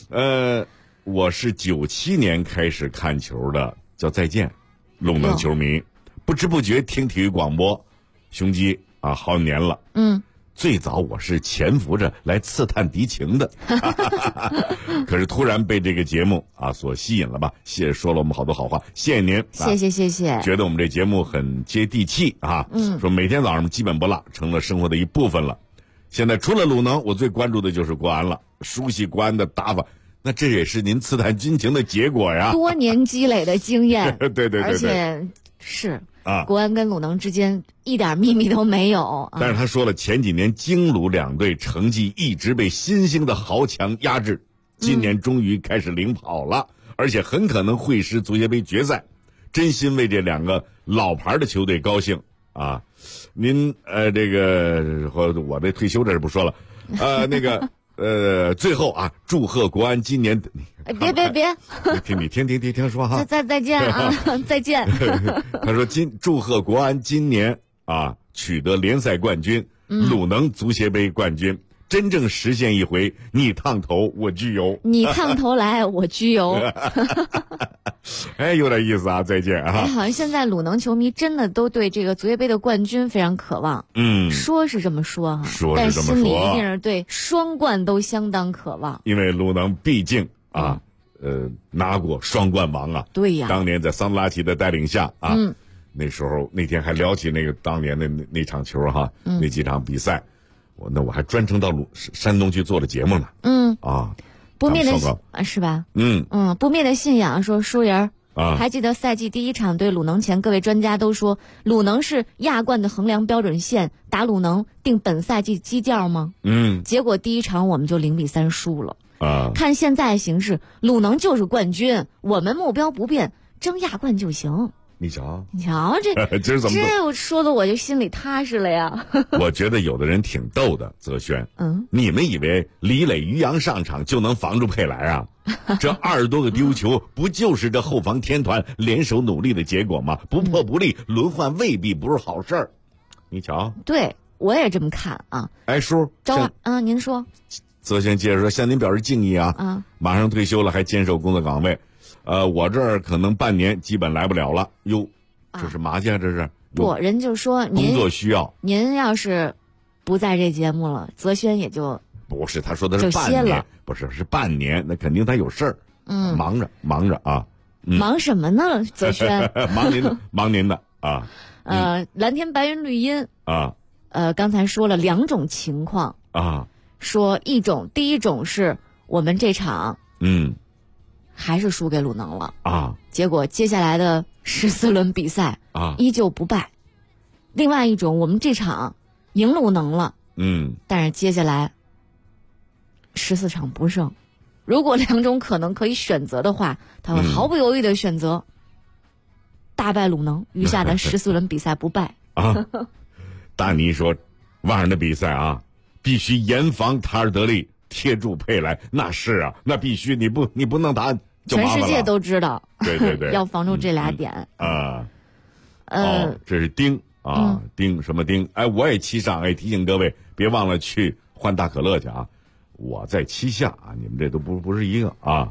我是97年开始看球的，叫再见。鲁能球迷不知不觉听体育广播，雄鸡啊好几年了。最早我是潜伏着来刺探敌情的，可是突然被这个节目啊所吸引了吧，说了我们好多好话，谢谢您， 谢谢， 觉得我们这节目很接地气啊，说每天早上基本不落，成了生活的一部分了。现在除了鲁能，我最关注的就是国安了，熟悉国安的打法，那这也是您刺探军情的结果呀， 多年积累的经验， 对， 而且是。国安跟鲁能之间一点秘密都没有。 但是他说了，前几年京鲁两队成绩一直被新兴的豪强压制，今年终于开始领跑了，而且很可能会师足协杯决赛，真心为这两个老牌的球队高兴啊！您这个我这退休这是不说了，那个最后啊，祝贺国安今年。 别！ 你听说哈。 再见啊！再见。 他说祝贺国安今年啊取得联赛冠军，鲁能足协杯冠军，真正实现一回你烫头我焗油。 你烫头来我焗油。 哎，有点意思啊！再见啊！ 好像现在鲁能球迷真的都对这个足协杯的冠军非常渴望。说是这么说哈，但心里一定是对双冠都相当渴望。 因为鲁能毕竟啊，拿过双冠王啊。 对呀。 当年在桑德拉奇的带领下啊，那时候那天还聊起那个当年的那场球哈，那几场比赛，我还专程到山东去做了节目呢。 不灭的是吧？不灭的信仰说舒人还记得赛季第一场对鲁能前，各位专家都说鲁能是亚冠的衡量标准线，打鲁能定本赛季基调吗？结果第一场我们就0-3输了。看现在形势，鲁能就是冠军，我们目标不变，争亚冠就行。 你瞧这这说的我就心里踏实了呀。 我觉得有的人挺逗的，泽轩。你们以为李磊、于洋上场就能防住佩莱啊？这20多个丢球，不就是这后防天团联手努力的结果吗？不破不立，轮换未必不是好事儿。你瞧， 对我也这么看啊。 哎，叔， 您说。 泽轩接着说，向您表示敬意啊。马上退休了还坚守工作岗位。我这儿可能半年基本来不了了。哟，这是嘛去啊？这是不，人就说您工作需要， 您要是不在这节目了，泽轩也就不是，他说的是半年，不是半年，那肯定他有事儿，忙着啊。 忙什么呢，泽轩？ 忙您的啊。 蓝天白云绿荫啊。 刚才说了2种情况啊， 说第一种是我们这场还是输给鲁能了啊， 结果接下来的14轮比赛啊依旧不败。另外一种，我们这场赢鲁能了，但是接下来14场不胜。如果2种可能可以选择的话，他会毫不犹豫的选择大败鲁能，余下的14轮比赛不败啊。大尼说，晚上的比赛啊，必须严防塔尔德利贴住佩莱，那是啊，那必须，你不能打就麻烦了。 全世界都知道， 对， 要防住这俩点啊。这是丁啊，丁什么丁？哎，我也七上，哎，提醒各位别忘了去换大可乐去啊。我在七下啊，你们这都不是一个啊。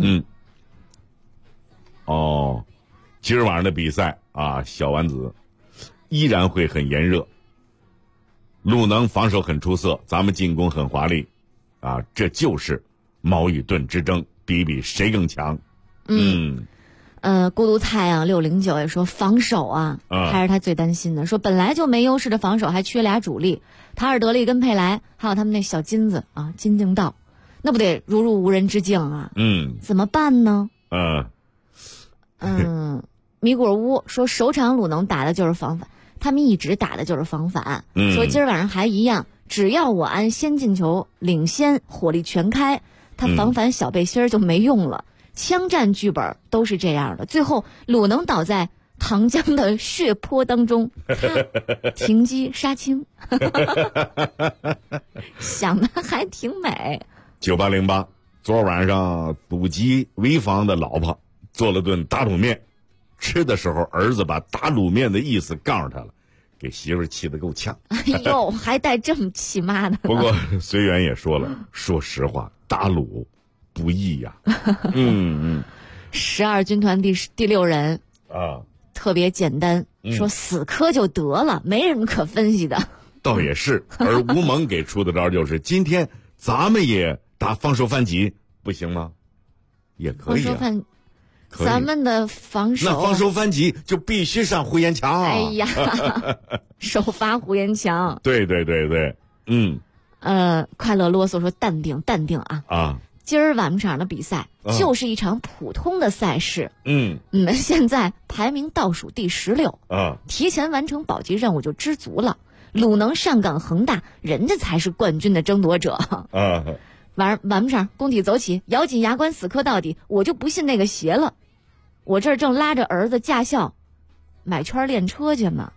今儿晚上的比赛啊，小丸子依然会很炎热。鲁能防守很出色，咱们进攻很华丽，啊，这就是矛与盾之争，比谁更强。 孤独太阳609也说防守啊，还是他最担心的。说本来就没优势的防守，还缺俩主力，塔尔德利跟佩莱，还有他们那小金子啊，金敬道，那不得如入无人之境啊？怎么办呢？米果屋说首场鲁能打的就是防反，他们一直打的就是防反。说今儿晚上还一样，只要我安先进球领先，火力全开，他防反小背心就没用了。枪战剧本都是这样的，最后鲁能倒在唐江的血泊当中，他停机杀青，想的还挺美。 9808，昨晚上堵击潍坊的老婆做了顿打卤面，吃的时候儿子把打卤面的意思告诉他了，给媳妇儿气得够呛。 哎呦，还带这么气妈的。 不过随缘也说了，说实话，打卤不易呀。 12军团第6人啊， 特别简单， 说死磕就得了，没什么可分析的。 倒也是，而吴蒙给出的招就是今天咱们也打防守反击，不行吗？也可以啊。 咱们的防守， 那防守反击就必须上胡延强。 哎呀，首发胡延强。 对， 快乐啰嗦说淡定啊。 啊， 今儿晚上的比赛就是一场普通的赛事。 你们现在排名倒数第16 啊， 提前完成保级任务就知足了。鲁能上港恒大，人家才是冠军的争夺者啊。 晚上工体走起，咬紧牙关死磕到底，我就不信那个邪了。我这儿正拉着儿子驾校买圈练车去呢。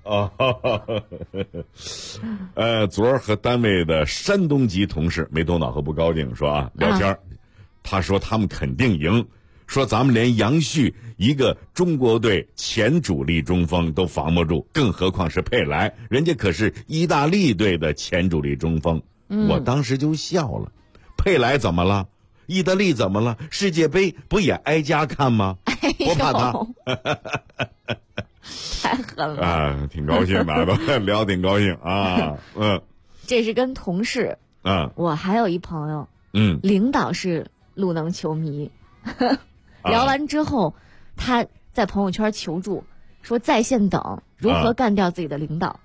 昨儿和单位的山东籍同事没头脑和不高兴说聊天，他说他们肯定赢，说咱们连杨旭一个中国队前主力中锋都防不住，更何况是佩莱，人家可是意大利队的前主力中锋。我当时就笑了，佩莱怎么了？意大利怎么了？世界杯不也挨家看吗？我怕他。 太狠了啊！挺高兴的，都聊挺高兴啊。 这是跟同事。我还有一朋友。领导是鲁能球迷。聊完之后，他在朋友圈求助，说在线等如何干掉自己的领导。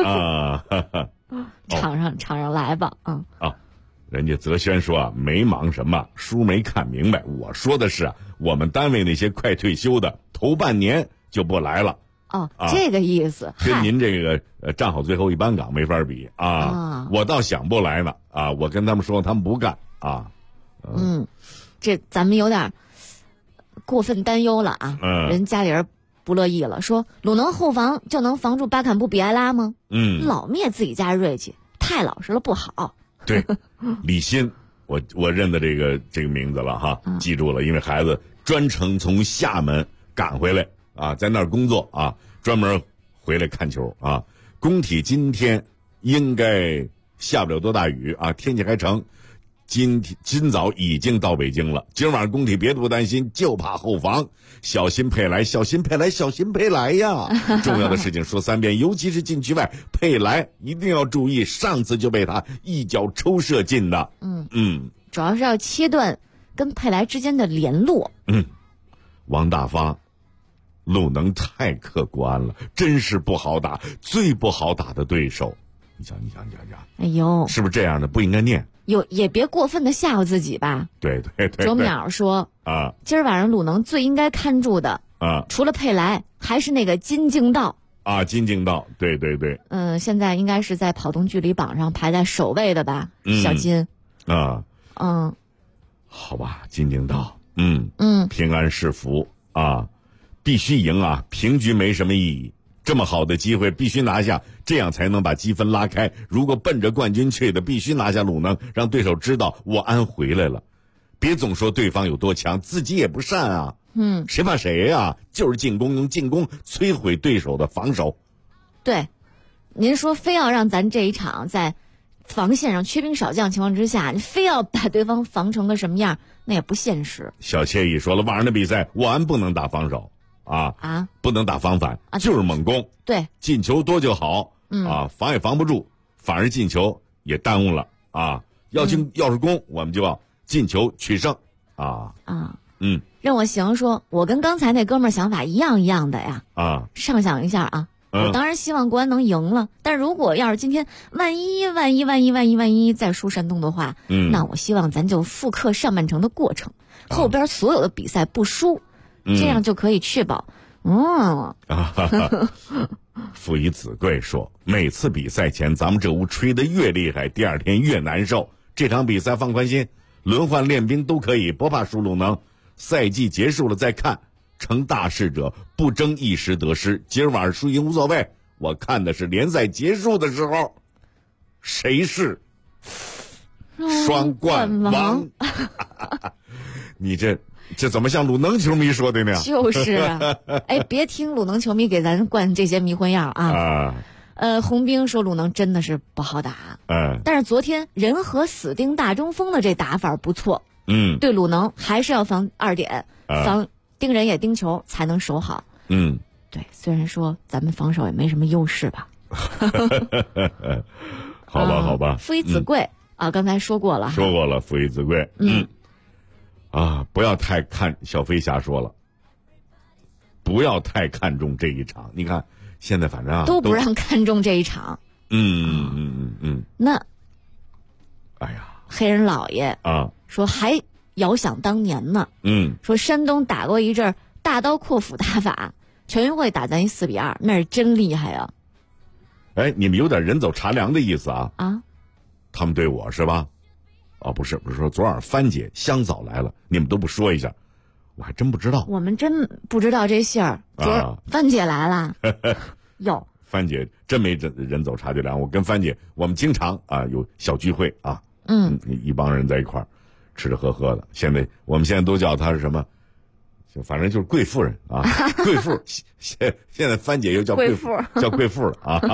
场上来吧。 人家泽轩说没忙什么，书没看明白。我说的是我们单位那些快退休的，头半年就不来了。 这个意思。 跟您这个站好最后一班岗没法比啊。我倒想不来呢啊，我跟他们说，他们不干啊。 这咱们有点过分担忧了啊。人家里人不乐意了，说鲁能后防就能防住巴坎布比埃拉吗？老灭自己家锐气，太老实了不好。 对，李欣，我认得这个名字了哈，记住了，因为孩子专程从厦门赶回来啊，在那儿工作啊，专门回来看球啊。工体今天应该下不了多大雨啊，天气还成。今早已经到北京了，今晚工体别多担心，就怕后防，小心佩莱，小心佩莱，小心佩莱呀！重要的事情说3遍，尤其是禁区外，佩莱一定要注意，上次就被他一脚抽射进的。 主要是要切断跟佩莱之间的联络。 王大发，鲁能太客观了，真是不好打，最不好打的对手。你想， 哎呦， 是不是这样的？不应该念。 也别过分的吓唬自己吧。 对。 周淼说今儿晚上鲁能最应该看住的除了佩莱，还是那个金敬道金敬道，对。 现在应该是在跑动距离榜上排在首位的吧，小金。 好吧，金敬道，平安是福必须赢啊，平局没什么意义。这么好的机会必须拿下，这样才能把积分拉开。如果奔着冠军去的，必须拿下鲁能，让对手知道我安回来了。别总说对方有多强，自己也不善啊。谁怕谁啊？就是进攻，用进攻摧毁对手的防守。 对，您说非要让咱这一场在防线上缺兵少将情况之下，你非要把对方防成个什么样，那也不现实。 小惬意说了，晚上的比赛我安不能打防守。不能打防反，就是猛攻。 对， 进球多就好防也防不住，反而进球也耽误了要是攻，我们就要进球取胜任我行说，我跟刚才那哥们儿想法一样的呀畅想一下我当然希望国安能赢了，但如果要是今天万一再输山东的话，那我希望咱就复刻上半程的过程，后边所有的比赛不输。这样就可以确保。 父以子贵说，每次比赛前咱们这屋吹得越厉害，第二天越难受。这场比赛放宽心，轮换练兵都可以，不怕输鲁能。赛季结束了再看，成大事者不争一时得失，今儿晚上输赢无所谓。我看的是联赛结束的时候，谁是双冠王？你这怎么像鲁能球迷说的呢？ 就是别听鲁能球迷给咱灌这些迷魂药洪兵说鲁能真的是不好打，但是昨天人和死盯大中锋的这打法不错，对鲁能还是要防2点，防盯人也盯球才能守好。 对，虽然说咱们防守也没什么优势吧。 好吧，好吧。 父以子贵啊，刚才说过了。 说过了，父以子贵。不要太看小飞侠说了，不要太看重这一场。你看现在反正都不让看重这一场。那， 哎呀， 黑人老爷说还遥想当年呢。说山东打过一阵大刀阔斧打法，全运会打咱一4-2，那是真厉害啊！ 哎，你们有点人走茶凉的意思啊？他们对我是吧？不是说昨晚帆姐香嫂来了，你们都不说一下，我还真不知道。 我们真不知道这信儿。昨儿帆姐来了，哟， 帆姐真没人走茶就凉。我跟帆姐，我们经常有小聚会啊，一帮人在一块儿吃吃喝喝的。我们现在都叫她是什么？反正就是贵妇人啊，贵妇。现在帆姐又叫贵妇，叫贵妇了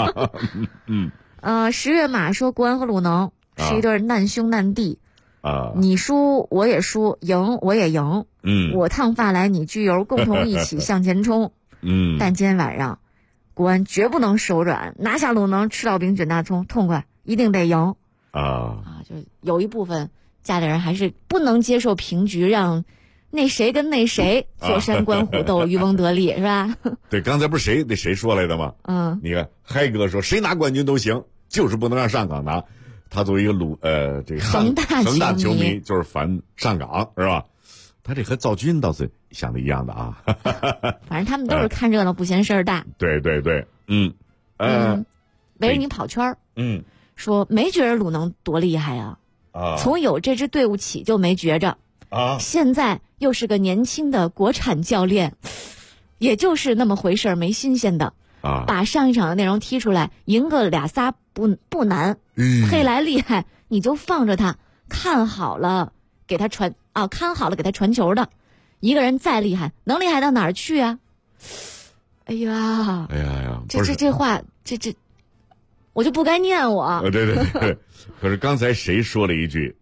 啊。 10月马说国安和鲁能是一对难兄难弟你输我也输，赢我也赢。我烫发来你焗油，共同一起向前冲。但今天晚上国安绝不能手软，拿下鲁能，吃到饼卷大葱，痛快，一定得赢就有一部分家里人还是不能接受平局，让那谁跟那谁坐山观虎斗，渔翁得利，是吧？ 对，刚才不是谁说来的吗？你看嗨哥说谁拿冠军都行，就是不能让上港拿。他作为一个这个恒大球迷，就是反上港，是吧？他这和赵军倒是想的一样的啊。 反正他们都是看热闹不嫌事儿大。 对， 围着你跑圈儿。说没觉着鲁能多厉害啊！从有这支队伍起就没觉着现在又是个年轻的国产教练，也就是那么回事儿，没新鲜的把上一场的内容踢出来，赢个2-3不难。黑来厉害，你就放着他，看好了给他传看好了给他传球的。一个人再厉害，能厉害到哪儿去啊？哎呀，这话我就不该念我。 对。可是刚才谁说了一句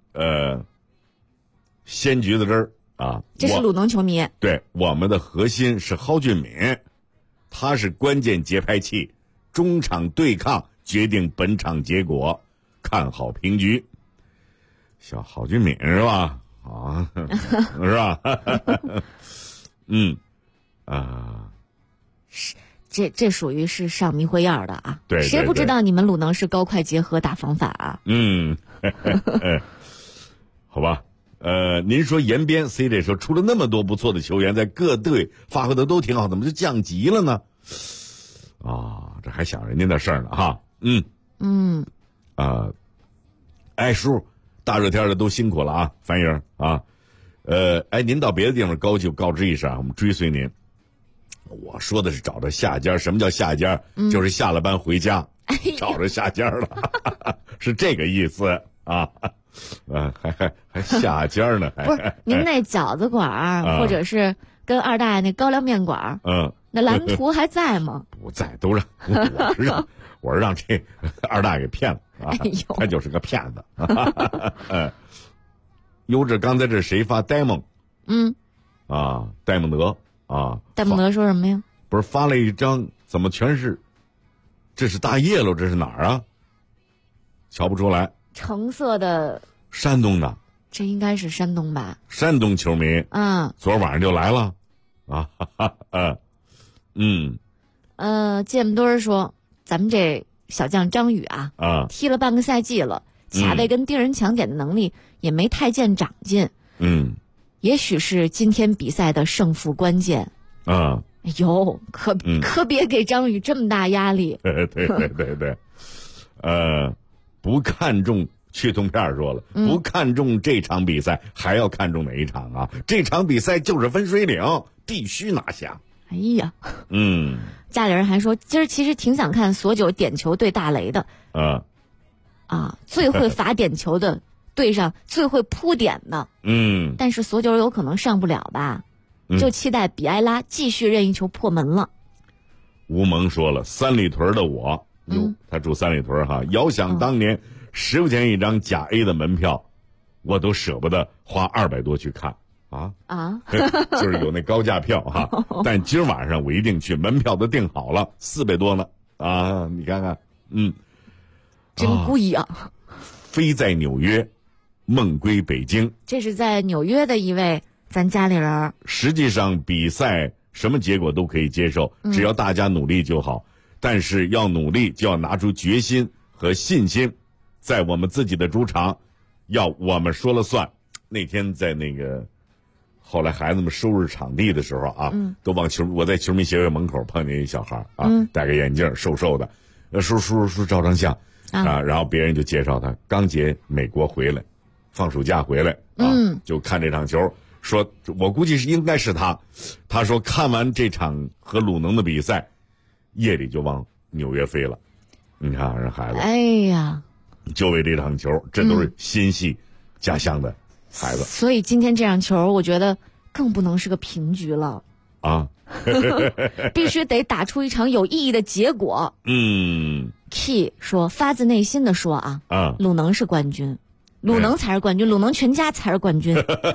鲜橘子汁儿这是鲁能球迷。 对，我们的核心是蒿俊闵，他是关键节拍器，中场对抗决定本场结果，看好平局。小蒿俊闵是吧？是吧？ 这属于是上迷灰样的啊！ 对， 谁不知道你们鲁能是高快结合打防反啊？ 好吧。您说延边 CJ 说出了那么多不错的球员，在各队发挥的都挺好，怎么就降级了呢？这还想人家的事儿呢哈。叔，大热天的都辛苦了啊，樊英啊。您到别的地方就告知一声，我们追随您。我说的是找着下家，什么叫下家？就是下了班回家，找着下家了，是这个意思啊。还下家呢？ 不是，您那饺子馆或者是跟二大爷那高粱面馆那蓝图还在吗？ 不在，都让我是让这二大爷给骗了他就是个骗子。优质，刚才这谁发呆萌？戴蒙德戴蒙德说什么呀？ 不是发了一张，怎么全是？这是大叶喽？这是哪儿啊？瞧不出来。 橙色的。 山东的。 这应该是山东吧？ 山东球迷。昨晚上就来了。 芥末墩说，咱们这小将张宇踢了半个赛季了，卡位跟盯人抢点的能力也没太见长进。也许是今天比赛的胜负关键。哎呦，可别给张宇这么大压力。 对。不看重，去通片说了，不看重这场比赛，还要看重哪一场啊？这场比赛就是分水岭，必须拿下。 哎呀，家里人还说，今儿其实挺想看索九点球对大雷的。最会罚点球的对上最会扑点的。但是索九有可能上不了吧？就期待比埃拉继续任意球破门了。 吴萌说了，三里屯的我，他住三里屯哈，遥想当年10块钱一张甲 A 的门票，我都舍不得花200多去看。 就是有那高价票哈。但今儿晚上我一定去，门票都订好了，400多呢啊！你看看， 真贵啊！ 飞在纽约，梦归北京。 这是在纽约的一位咱家里人。 实际上比赛什么结果都可以接受，只要大家努力就好。但是要努力就要拿出决心和信心，在我们自己的主场，要我们说了算。那天在那个后来孩子们收拾场地的时候啊，都我在球迷协会门口碰见一小孩啊，戴个眼镜，瘦瘦的，叔照张相啊，然后别人就介绍他刚结美国回来，放暑假回来啊，就看这场球，说我估计应该是他说看完这场和鲁能的比赛，夜里就往纽约飞了。你看人孩子， 哎呀， 就为这场球，这都是心系家乡的孩子。 所以今天这场球，我觉得更不能是个平局了啊， 必须得打出一场有意义的结果。Key 说，发自内心的说啊，鲁能是冠军，鲁能才是冠军，鲁能全家才是冠军。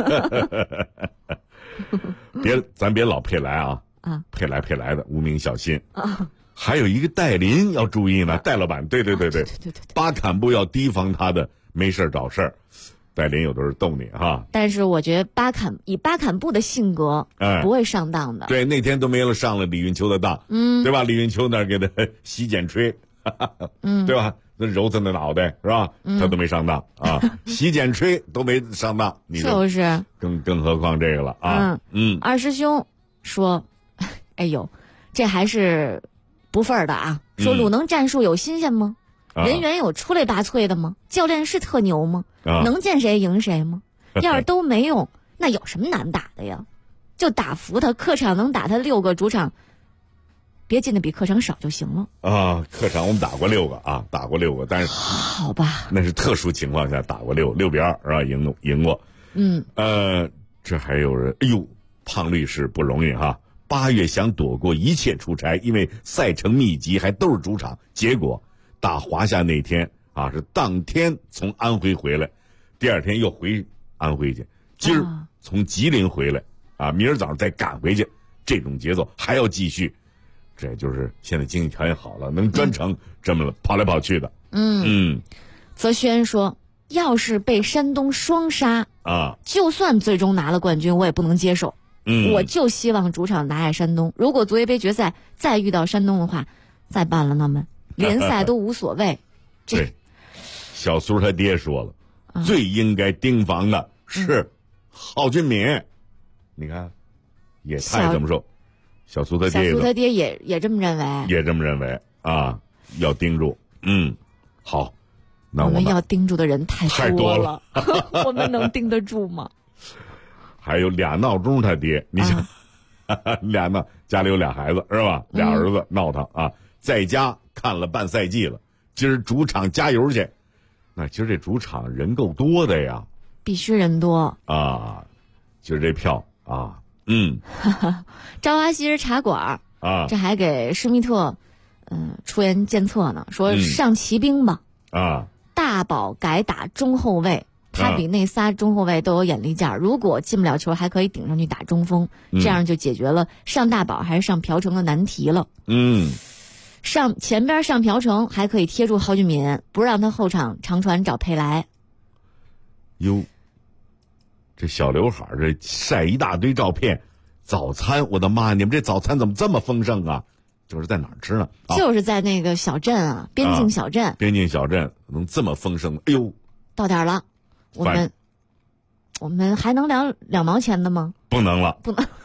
咱别老佩莱啊，佩莱的无名小心啊。还有一个戴林要注意呢，戴老板，对，巴坎布要提防他的没事找事儿。戴林有的是逗你哈， 但是我觉得以巴坎布的性格，不会上当的。 对，那天都没有上了李云秋的当，对吧？李云秋那儿给他洗剪吹，对吧？那揉他的脑袋是吧？他都没上当啊，洗剪吹都没上当，你说就是更何况这个了啊？ 二师兄说，哎呦，这还是不忿儿的啊！说鲁能战术有新鲜吗？人员有出类拔萃的吗？教练是特牛吗？能见谁赢谁吗？要是都没用，那有什么难打的呀？就打服他，客场能打他6个，主场别进的比客场少就行了啊。客场我们打过6个啊，但是好吧， 那是特殊情况下打过6比2是吧？赢过。这还有人，哎呦，胖律师不容易哈。8月想躲过一切出差，因为赛程密集，还都是主场，结果打华夏那天啊，是当天从安徽回来，第2天又回安徽去，今儿从吉林回来啊，明儿早上再赶回去，这种节奏还要继续。这就是现在经济条件好了，能专程这么跑来跑去的。 泽轩说，要是被山东双杀啊， 就算最终拿了冠军，我也不能接受。我就希望主场打下山东。如果足协杯决赛再遇到山东的话，再办了他们联赛都无所谓。 对，小苏他爹说了，最应该盯防的是郝俊敏。你看，也太这么说。小苏他爹也这么认为， 也这么认为啊，要盯住。好，那我们要盯住的人太多了，我们能盯得住吗？ 还有俩闹钟他爹，你想，俩闹，家里有俩孩子是吧？俩儿子闹腾啊，在家看了半赛季了，今儿主场加油去。那今儿这主场人够多的呀， 必须人多啊！今儿这票啊， 朝花夕日茶馆啊， 这还给施密特出言监测呢，说上骑兵吧啊， 大宝改打中后卫。他比那仨中后卫都有眼力劲儿，如果进不了球，还可以顶上去打中锋，这样就解决了上大宝还是上朴成的难题了。上前边上朴成还可以贴住郝俊敏，不让他后场长传找佩莱。 哟，这小刘海这晒一大堆照片，早餐，我的妈！你们这早餐怎么这么丰盛啊？就是在哪儿吃呢？ 就是在那个小镇啊，边境小镇。 边境小镇能这么丰盛？哎呦， 到点了。我们还能聊2毛钱的吗？ 不能了， 不能。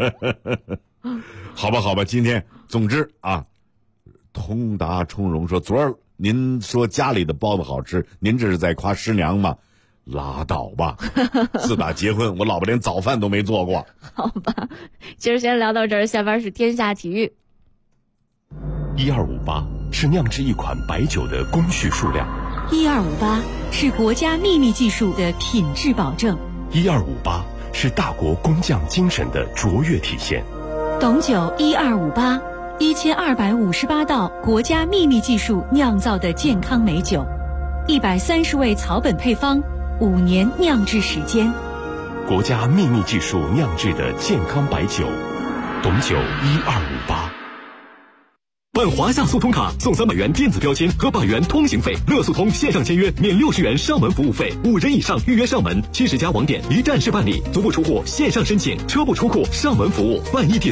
好吧，今天总之啊，通达充荣说，昨儿您说家里的包子好吃，您这是在夸师娘吗？拉倒吧，自打结婚，我老婆连早饭都没做过。 好吧，今儿先聊到这儿，下边是天下体育。 1258是酿制一款白酒的工序数量。 1258是国家秘密技术的品质保证。 1258是大国工匠精神的卓越体现。 董酒1258 1258道国家秘密技术酿造的健康美酒，130味草本配方，5年酿制时间。 国家秘密技术酿制的健康白酒，董酒1258。 办华夏速通卡送300元电子标签和100元通行费，乐速通线上签约免60元上门服务费，5人以上预约上门，70家网点一站式办理，足不出户线上申请，车不出库上门服务，办一体